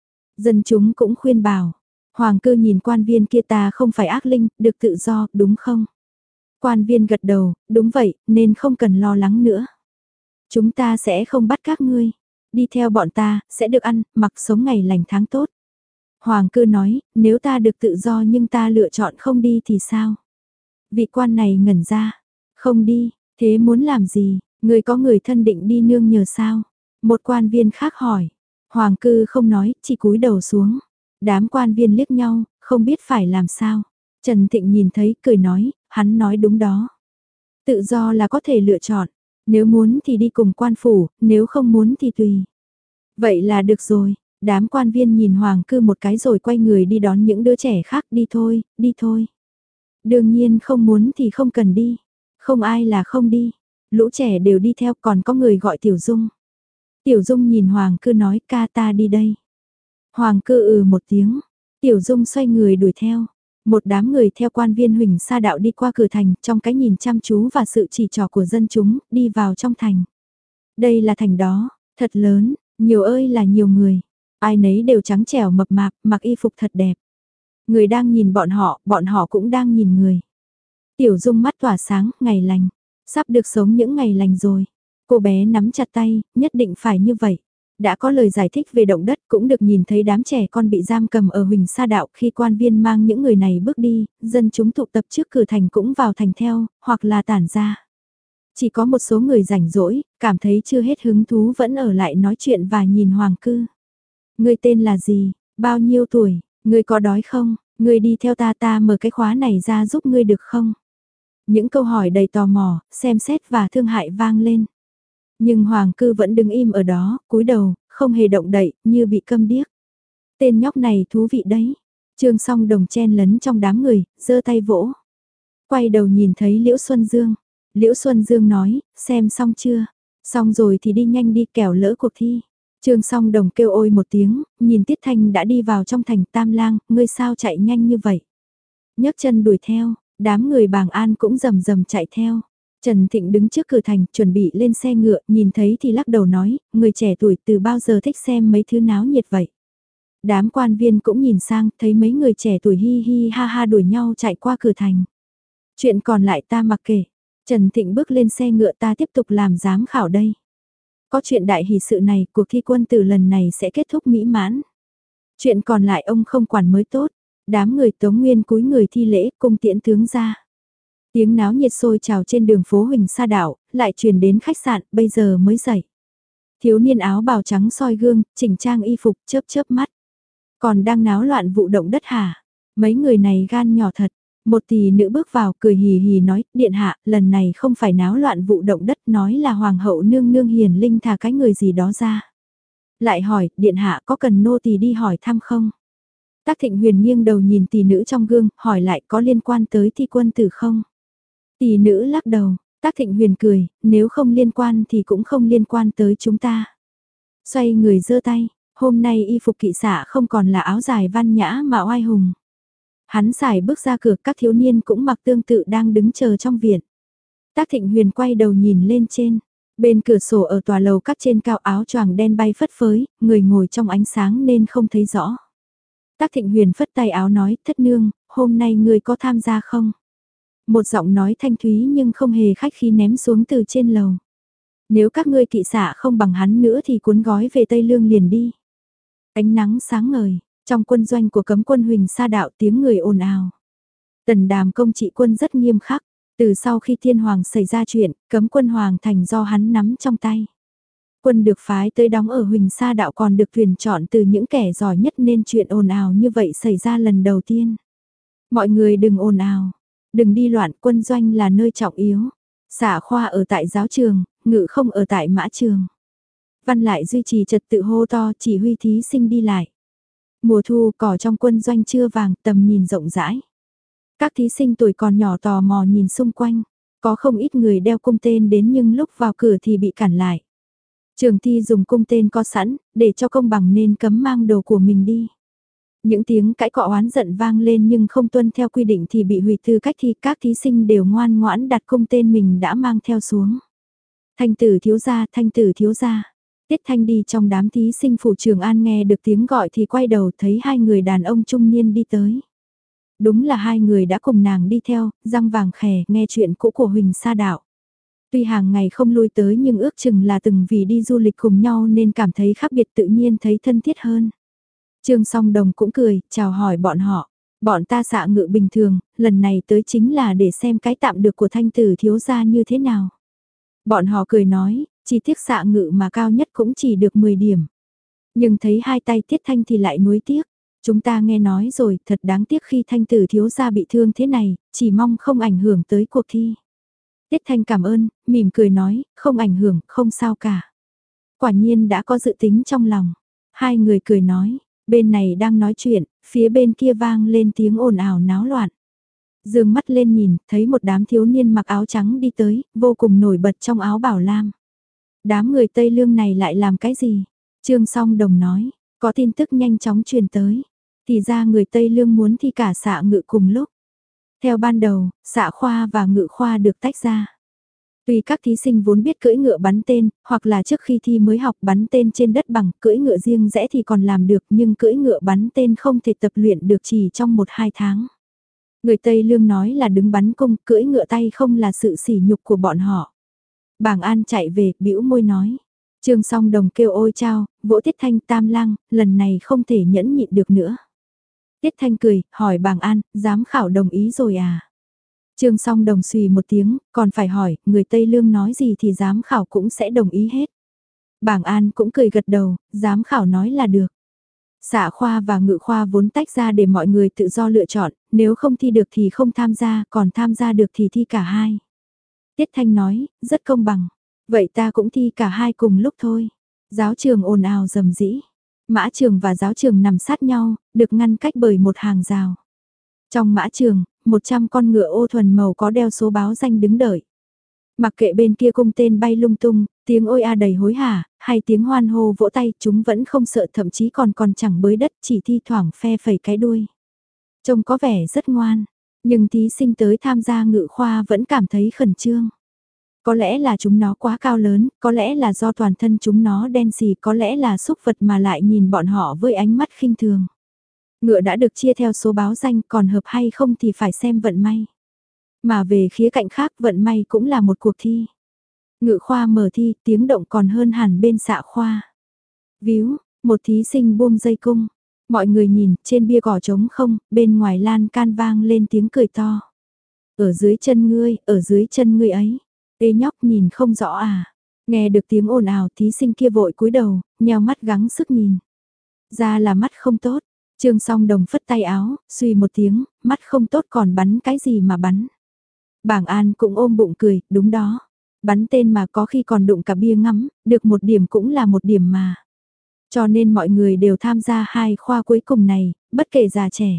Dân chúng cũng khuyên bảo. Hoàng cư nhìn quan viên kia ta không phải ác linh, được tự do, đúng không? Quan viên gật đầu, đúng vậy, nên không cần lo lắng nữa. Chúng ta sẽ không bắt các ngươi. Đi theo bọn ta, sẽ được ăn, mặc sống ngày lành tháng tốt. Hoàng cư nói, nếu ta được tự do nhưng ta lựa chọn không đi thì sao? Vị quan này ngẩn ra. Không đi, thế muốn làm gì? Người có người thân định đi nương nhờ sao? Một quan viên khác hỏi. Hoàng cư không nói, chỉ cúi đầu xuống. Đám quan viên liếc nhau, không biết phải làm sao. Trần Thịnh nhìn thấy, cười nói, hắn nói đúng đó. Tự do là có thể lựa chọn. Nếu muốn thì đi cùng quan phủ, nếu không muốn thì tùy. Vậy là được rồi, đám quan viên nhìn Hoàng cư một cái rồi quay người đi đón những đứa trẻ khác, đi thôi, đi thôi. Đương nhiên không muốn thì không cần đi, không ai là không đi, lũ trẻ đều đi theo, còn có người gọi Tiểu Dung. Tiểu Dung nhìn Hoàng cư nói, ca ta đi đây. Hoàng cư ừ một tiếng, Tiểu Dung xoay người đuổi theo. Một đám người theo quan viên Huỳnh Sa Đạo đi qua cửa thành, trong cái nhìn chăm chú và sự chỉ trỏ của dân chúng, đi vào trong thành. Đây là thành đó, thật lớn, nhiều ơi là nhiều người. Ai nấy đều trắng trẻo mập mạp, mặc y phục thật đẹp. Người đang nhìn bọn họ, bọn họ cũng đang nhìn người. Tiểu Dung mắt tỏa sáng, ngày lành. Sắp được sống những ngày lành rồi. Cô bé nắm chặt tay, nhất định phải như vậy. Đã có lời giải thích về động đất, cũng được nhìn thấy đám trẻ con bị giam cầm ở Huỳnh Sa Đạo. Khi quan viên mang những người này bước đi, dân chúng tụ tập trước cửa thành cũng vào thành theo, hoặc là tản ra. Chỉ có một số người rảnh rỗi, cảm thấy chưa hết hứng thú vẫn ở lại nói chuyện và nhìn Hoàng cư. Ngươi tên là gì? Bao nhiêu tuổi? Ngươi có đói không? Ngươi đi theo ta, ta mở cái khóa này ra giúp ngươi được không? Những câu hỏi đầy tò mò, xem xét và thương hại vang lên. Nhưng Hoàng cư vẫn đứng im ở đó, cúi đầu, không hề động đậy, như bị câm điếc. Tên nhóc này thú vị đấy. Trương Song Đồng chen lấn trong đám người, giơ tay vỗ. Quay đầu nhìn thấy Liễu Xuân Dương. Liễu Xuân Dương nói, xem xong chưa? Xong rồi thì đi nhanh đi, kẻo lỡ cuộc thi. Trương Song Đồng kêu ôi một tiếng, nhìn Tiết Thanh đã đi vào trong thành. Tam Lang, ngươi sao chạy nhanh như vậy? Nhấc chân đuổi theo, đám người Bàng An cũng rầm rầm chạy theo. Trần Thịnh đứng trước cửa thành, chuẩn bị lên xe ngựa, nhìn thấy thì lắc đầu nói, người trẻ tuổi từ bao giờ thích xem mấy thứ náo nhiệt vậy. Đám quan viên cũng nhìn sang, thấy mấy người trẻ tuổi hi hi ha ha đuổi nhau chạy qua cửa thành. Chuyện còn lại ta mặc kệ. Trần Thịnh bước lên xe ngựa, ta tiếp tục làm giám khảo đây. Có chuyện đại hỷ sự này, cuộc thi quân tử lần này sẽ kết thúc mỹ mãn. Chuyện còn lại ông không quản mới tốt. Đám người Tống Nguyên cúi người thi lễ, cung tiễn tướng ra. Tiếng náo nhiệt sôi trào trên đường phố Huỳnh Sa Đạo, lại truyền đến khách sạn, bây giờ mới dậy. Thiếu niên áo bào trắng soi gương, chỉnh trang y phục, chớp chớp mắt. Còn đang náo loạn vụ động đất hả? Mấy người này gan nhỏ thật. Một tỷ nữ bước vào cười hì hì nói, điện hạ, lần này không phải náo loạn vụ động đất, nói là hoàng hậu nương nương hiền linh thả cái người gì đó ra. Lại hỏi, điện hạ có cần nô tỳ đi hỏi thăm không? Tác Thịnh Huyền nghiêng đầu nhìn tỷ nữ trong gương, hỏi lại có liên quan tới thi quân tử không? Tỷ nữ lắc đầu, Tác Thịnh Huyền cười, nếu không liên quan thì cũng không liên quan tới chúng ta. Xoay người giơ tay, hôm nay y phục kỵ xạ không còn là áo dài văn nhã mà oai hùng. Hắn xài bước ra cửa, các thiếu niên cũng mặc tương tự đang đứng chờ trong viện. Tác Thịnh Huyền quay đầu nhìn lên trên, bên cửa sổ ở tòa lầu các trên cao áo choàng đen bay phất phới, người ngồi trong ánh sáng nên không thấy rõ. Tác Thịnh Huyền phất tay áo nói, thất nương, hôm nay người có tham gia không? Một giọng nói thanh thúy nhưng không hề khách khí ném xuống từ trên lầu. Nếu các ngươi kỵ xạ không bằng hắn nữa thì cuốn gói về Tây Lương liền đi. Ánh nắng sáng ngời, trong quân doanh của cấm quân Huỳnh Sa Đạo tiếng người ồn ào. Tần Đàm công trị quân rất nghiêm khắc, từ sau khi Thiên Hoàng xảy ra chuyện, cấm quân Hoàng thành do hắn nắm trong tay. Quân được phái tới đóng ở Huỳnh Sa Đạo còn được tuyển chọn từ những kẻ giỏi nhất nên chuyện ồn ào như vậy xảy ra lần đầu tiên. Mọi người đừng ồn ào, đừng đi loạn, quân doanh là nơi trọng yếu. Xả khoa ở tại giáo trường, ngự không ở tại mã trường. Văn lại duy trì trật tự hô to chỉ huy thí sinh đi lại. Mùa thu cỏ trong quân doanh chưa vàng, tầm nhìn rộng rãi. Các thí sinh tuổi còn nhỏ tò mò nhìn xung quanh. Có không ít người đeo cung tên đến nhưng lúc vào cửa thì bị cản lại. Trường thi dùng cung tên có sẵn, để cho công bằng nên cấm mang đồ của mình đi. Những tiếng cãi cọ oán giận vang lên nhưng không tuân theo quy định thì bị hủy tư cách thi. Các thí sinh đều ngoan ngoãn đặt cung tên mình đã mang theo xuống. Thanh tử thiếu gia, thanh tử thiếu gia. Tiết Thanh đi trong đám thí sinh phủ Trường An nghe được tiếng gọi thì quay đầu thấy hai người đàn ông trung niên đi tới. Đúng là hai người đã cùng nàng đi theo, răng vàng khè, nghe chuyện cũ của Huỳnh Sa Đạo. Tuy hàng ngày không lui tới nhưng ước chừng là từng vì đi du lịch cùng nhau nên cảm thấy khác biệt, tự nhiên thấy thân thiết hơn. Trương Song Đồng cũng cười, chào hỏi bọn họ. Bọn ta xạ ngự bình thường, lần này tới chính là để xem cái tạm được của thanh tử thiếu gia như thế nào. Bọn họ cười nói, chỉ tiếc xạ ngự mà cao nhất cũng chỉ được mười điểm. Nhưng thấy hai tay Tiết Thanh thì lại nuối tiếc. Chúng ta nghe nói rồi, thật đáng tiếc khi thanh tử thiếu gia bị thương thế này, chỉ mong không ảnh hưởng tới cuộc thi. Tiết Thanh cảm ơn, mỉm cười nói, không ảnh hưởng, không sao cả. Quả nhiên đã có dự tính trong lòng. Hai người cười nói, bên này đang nói chuyện, phía bên kia vang lên tiếng ồn ào náo loạn. Dương mắt lên nhìn, thấy một đám thiếu niên mặc áo trắng đi tới, vô cùng nổi bật trong áo bảo lam. Đám người Tây Lương này lại làm cái gì? Trương Song Đồng nói, có tin tức nhanh chóng truyền tới. Thì ra người Tây Lương muốn thi cả xạ ngự cùng lúc. Theo ban đầu, xạ khoa và ngự khoa được tách ra. Tuy các thí sinh vốn biết cưỡi ngựa bắn tên, hoặc là trước khi thi mới học bắn tên trên đất bằng, cưỡi ngựa riêng rẽ thì còn làm được, nhưng cưỡi ngựa bắn tên không thể tập luyện được chỉ trong một hai tháng. Người Tây Lương nói là đứng bắn cung, cưỡi ngựa tay không là sự sỉ nhục của bọn họ. Bàng An chạy về, bĩu môi nói. Trương Song Đồng kêu ôi chao, vỗ Tiết Thanh Tam Lang, lần này không thể nhẫn nhịn được nữa. Tiết Thanh cười, hỏi Bàng An, giám khảo đồng ý rồi à? Trương Song Đồng xùy một tiếng, còn phải hỏi, người Tây Lương nói gì thì giám khảo cũng sẽ đồng ý hết. Bàng An cũng cười gật đầu, giám khảo nói là được. Xạ khoa và ngự khoa vốn tách ra để mọi người tự do lựa chọn, nếu không thi được thì không tham gia, còn tham gia được thì thi cả hai. Tiết Thanh nói, rất công bằng. Vậy ta cũng thi cả hai cùng lúc thôi. Giáo trường ồn ào rầm rĩ. Mã trường và giáo trường nằm sát nhau, được ngăn cách bởi một hàng rào. Trong mã trường, một trăm con ngựa ô thuần màu có đeo số báo danh đứng đợi. Mặc kệ bên kia cung tên bay lung tung, tiếng ôi a đầy hối hả, hay tiếng hoan hô vỗ tay, chúng vẫn không sợ, thậm chí còn còn chẳng bới đất, chỉ thi thoảng phe phẩy cái đuôi. Trông có vẻ rất ngoan, nhưng thí sinh tới tham gia ngự khoa vẫn cảm thấy khẩn trương. Có lẽ là chúng nó quá cao lớn, có lẽ là do toàn thân chúng nó đen xì, có lẽ là xúc vật mà lại nhìn bọn họ với ánh mắt khinh thường. Ngựa đã được chia theo số báo danh, còn hợp hay không thì phải xem vận may. Mà về khía cạnh khác, vận may cũng là một cuộc thi. Ngự khoa mở thi, tiếng động còn hơn hẳn bên xạ khoa. Víu, một thí sinh buông dây cung. Mọi người nhìn, trên bia cỏ trống không, bên ngoài lan can vang lên tiếng cười to. Ở dưới chân ngươi, ở dưới chân ngươi ấy. Ê nhóc nhìn không rõ à. Nghe được tiếng ồn ào, thí sinh kia vội cúi đầu, nheo mắt gắng sức nhìn. Ra là mắt không tốt. Trương Song Đồng phất tay áo, suy một tiếng, mắt không tốt còn bắn cái gì mà bắn. Bàng An cũng ôm bụng cười, đúng đó. Bắn tên mà có khi còn đụng cả bia ngắm, được một điểm cũng là một điểm mà. Cho nên mọi người đều tham gia hai khoa cuối cùng này, bất kể già trẻ.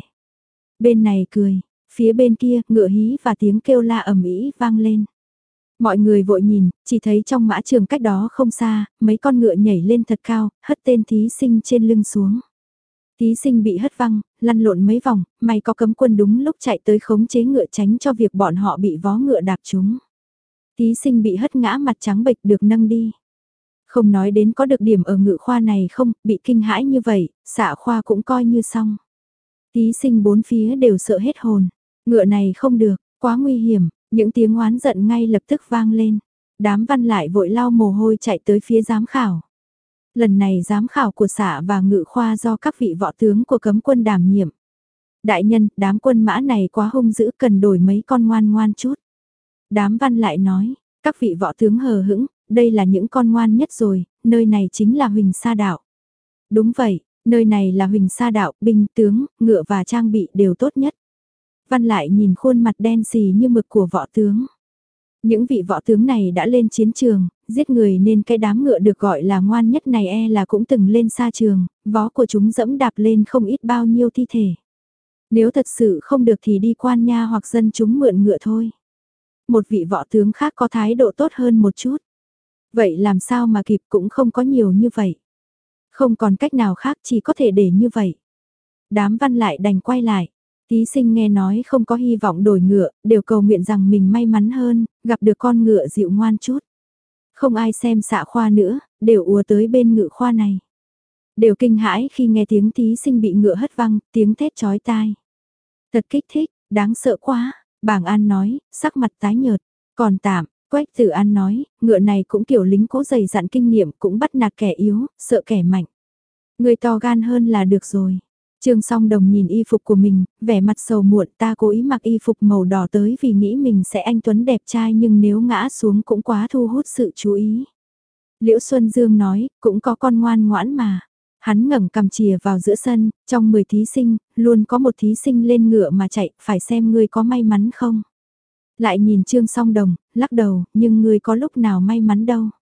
Bên này cười, phía bên kia ngựa hí và tiếng kêu la ầm ĩ vang lên. Mọi người vội nhìn, chỉ thấy trong mã trường cách đó không xa, mấy con ngựa nhảy lên thật cao, hất tên thí sinh trên lưng xuống. Thí sinh bị hất văng, lăn lộn mấy vòng, may có cấm quân đúng lúc chạy tới khống chế ngựa tránh cho việc bọn họ bị vó ngựa đạp trúng. Thí sinh bị hất ngã mặt trắng bệch được nâng đi. Không nói đến có được điểm ở ngự khoa này không, bị kinh hãi như vậy, xạ khoa cũng coi như xong. Thí sinh bốn phía đều sợ hết hồn, ngựa này không được, quá nguy hiểm, những tiếng oán giận ngay lập tức vang lên. Đám văn lại vội lau mồ hôi chạy tới phía giám khảo. Lần này giám khảo của xạ và ngự khoa do các vị võ tướng của cấm quân đảm nhiệm. Đại nhân, đám quân mã này quá hung dữ, cần đổi mấy con ngoan ngoan chút. Đám văn lại nói, các vị võ tướng hờ hững, đây là những con ngoan nhất rồi, nơi này chính là Huỳnh Sa Đạo. Đúng vậy, nơi này là Huỳnh Sa Đạo, binh tướng, ngựa và trang bị đều tốt nhất. Văn lại nhìn khuôn mặt đen xì như mực của võ tướng. Những vị võ tướng này đã lên chiến trường, giết người nên cái đám ngựa được gọi là ngoan nhất này e là cũng từng lên xa trường, vó của chúng dẫm đạp lên không ít bao nhiêu thi thể. Nếu thật sự không được thì đi quan nha hoặc dân chúng mượn ngựa thôi. Một vị võ tướng khác có thái độ tốt hơn một chút. Vậy làm sao mà kịp cũng không có nhiều như vậy. Không còn cách nào khác chỉ có thể để như vậy. Đám văn lại đành quay lại. Thí sinh nghe nói không có hy vọng đổi ngựa, đều cầu nguyện rằng mình may mắn hơn, gặp được con ngựa dịu ngoan chút. Không ai xem xạ khoa nữa, đều ùa tới bên ngựa khoa này. Đều kinh hãi khi nghe tiếng thí sinh bị ngựa hất văng, tiếng thét chói tai. Thật kích thích, đáng sợ quá, Bàng An nói, sắc mặt tái nhợt. Còn tạm, Quách Tử An nói, ngựa này cũng kiểu lính cố dày dặn kinh nghiệm, cũng bắt nạt kẻ yếu, sợ kẻ mạnh. Người to gan hơn là được rồi. Trương Song Đồng nhìn y phục của mình, vẻ mặt sầu muộn, ta cố ý mặc y phục màu đỏ tới vì nghĩ mình sẽ anh tuấn đẹp trai, nhưng nếu ngã xuống cũng quá thu hút sự chú ý. Liễu Xuân Dương nói, cũng có con ngoan ngoãn mà. Hắn ngẩng cầm chìa vào giữa sân, trong mười thí sinh, luôn có một thí sinh lên ngựa mà chạy, phải xem ngươi có may mắn không. Lại nhìn Trương Song Đồng, lắc đầu, nhưng ngươi có lúc nào may mắn đâu.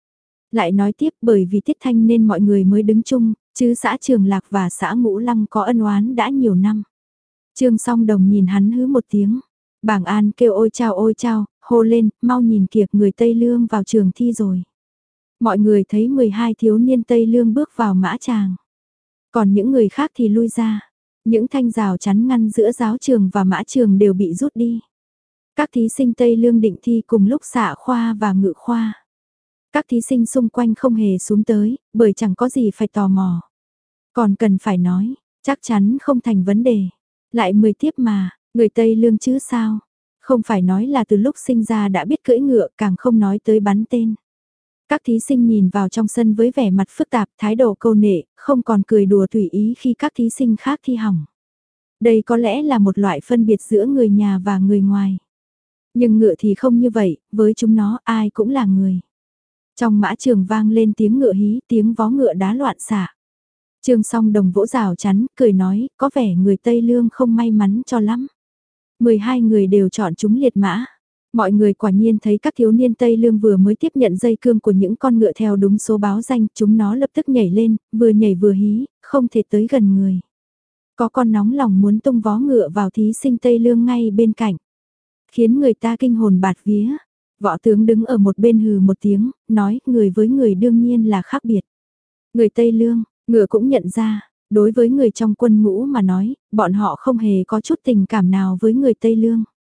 Lại nói tiếp bởi vì Tiết Thanh nên mọi người mới đứng chung, chứ xã Trường Lạc và xã Ngũ Lăng có ân oán đã nhiều năm. Trương Song Đồng nhìn hắn hứ một tiếng. Bảng An kêu ôi chao ôi chao, hô lên, mau nhìn kìa người Tây Lương vào trường thi rồi. Mọi người thấy mười hai thiếu niên Tây Lương bước vào mã tràng. Còn những người khác thì lui ra. Những thanh rào chắn ngăn giữa giáo trường và mã trường đều bị rút đi. Các thí sinh Tây Lương định thi cùng lúc xạ khoa và ngự khoa. Các thí sinh xung quanh không hề xuống tới, bởi chẳng có gì phải tò mò. Còn cần phải nói, chắc chắn không thành vấn đề. Lại mười tiếp mà, người Tây Lương chứ sao? Không phải nói là từ lúc sinh ra đã biết cưỡi ngựa, càng không nói tới bắn tên. Các thí sinh nhìn vào trong sân với vẻ mặt phức tạp, thái độ câu nệ, không còn cười đùa tùy ý khi các thí sinh khác thi hỏng. Đây có lẽ là một loại phân biệt giữa người nhà và người ngoài. Nhưng ngựa thì không như vậy, với chúng nó ai cũng là người. Trong mã trường vang lên tiếng ngựa hí, tiếng vó ngựa đá loạn xạ. Trương Song Đồng vỗ rào chắn, cười nói, có vẻ người Tây Lương không may mắn cho lắm. mười hai người đều chọn chúng liệt mã. Mọi người quả nhiên thấy các thiếu niên Tây Lương vừa mới tiếp nhận dây cương của những con ngựa theo đúng số báo danh, chúng nó lập tức nhảy lên, vừa nhảy vừa hí, không thể tới gần người. Có con nóng lòng muốn tung vó ngựa vào thí sinh Tây Lương ngay bên cạnh, khiến người ta kinh hồn bạt vía. Võ tướng đứng ở một bên hừ một tiếng, nói, người với người đương nhiên là khác biệt. Người Tây Lương, ngựa cũng nhận ra, đối với người trong quân ngũ mà nói, bọn họ không hề có chút tình cảm nào với người Tây Lương.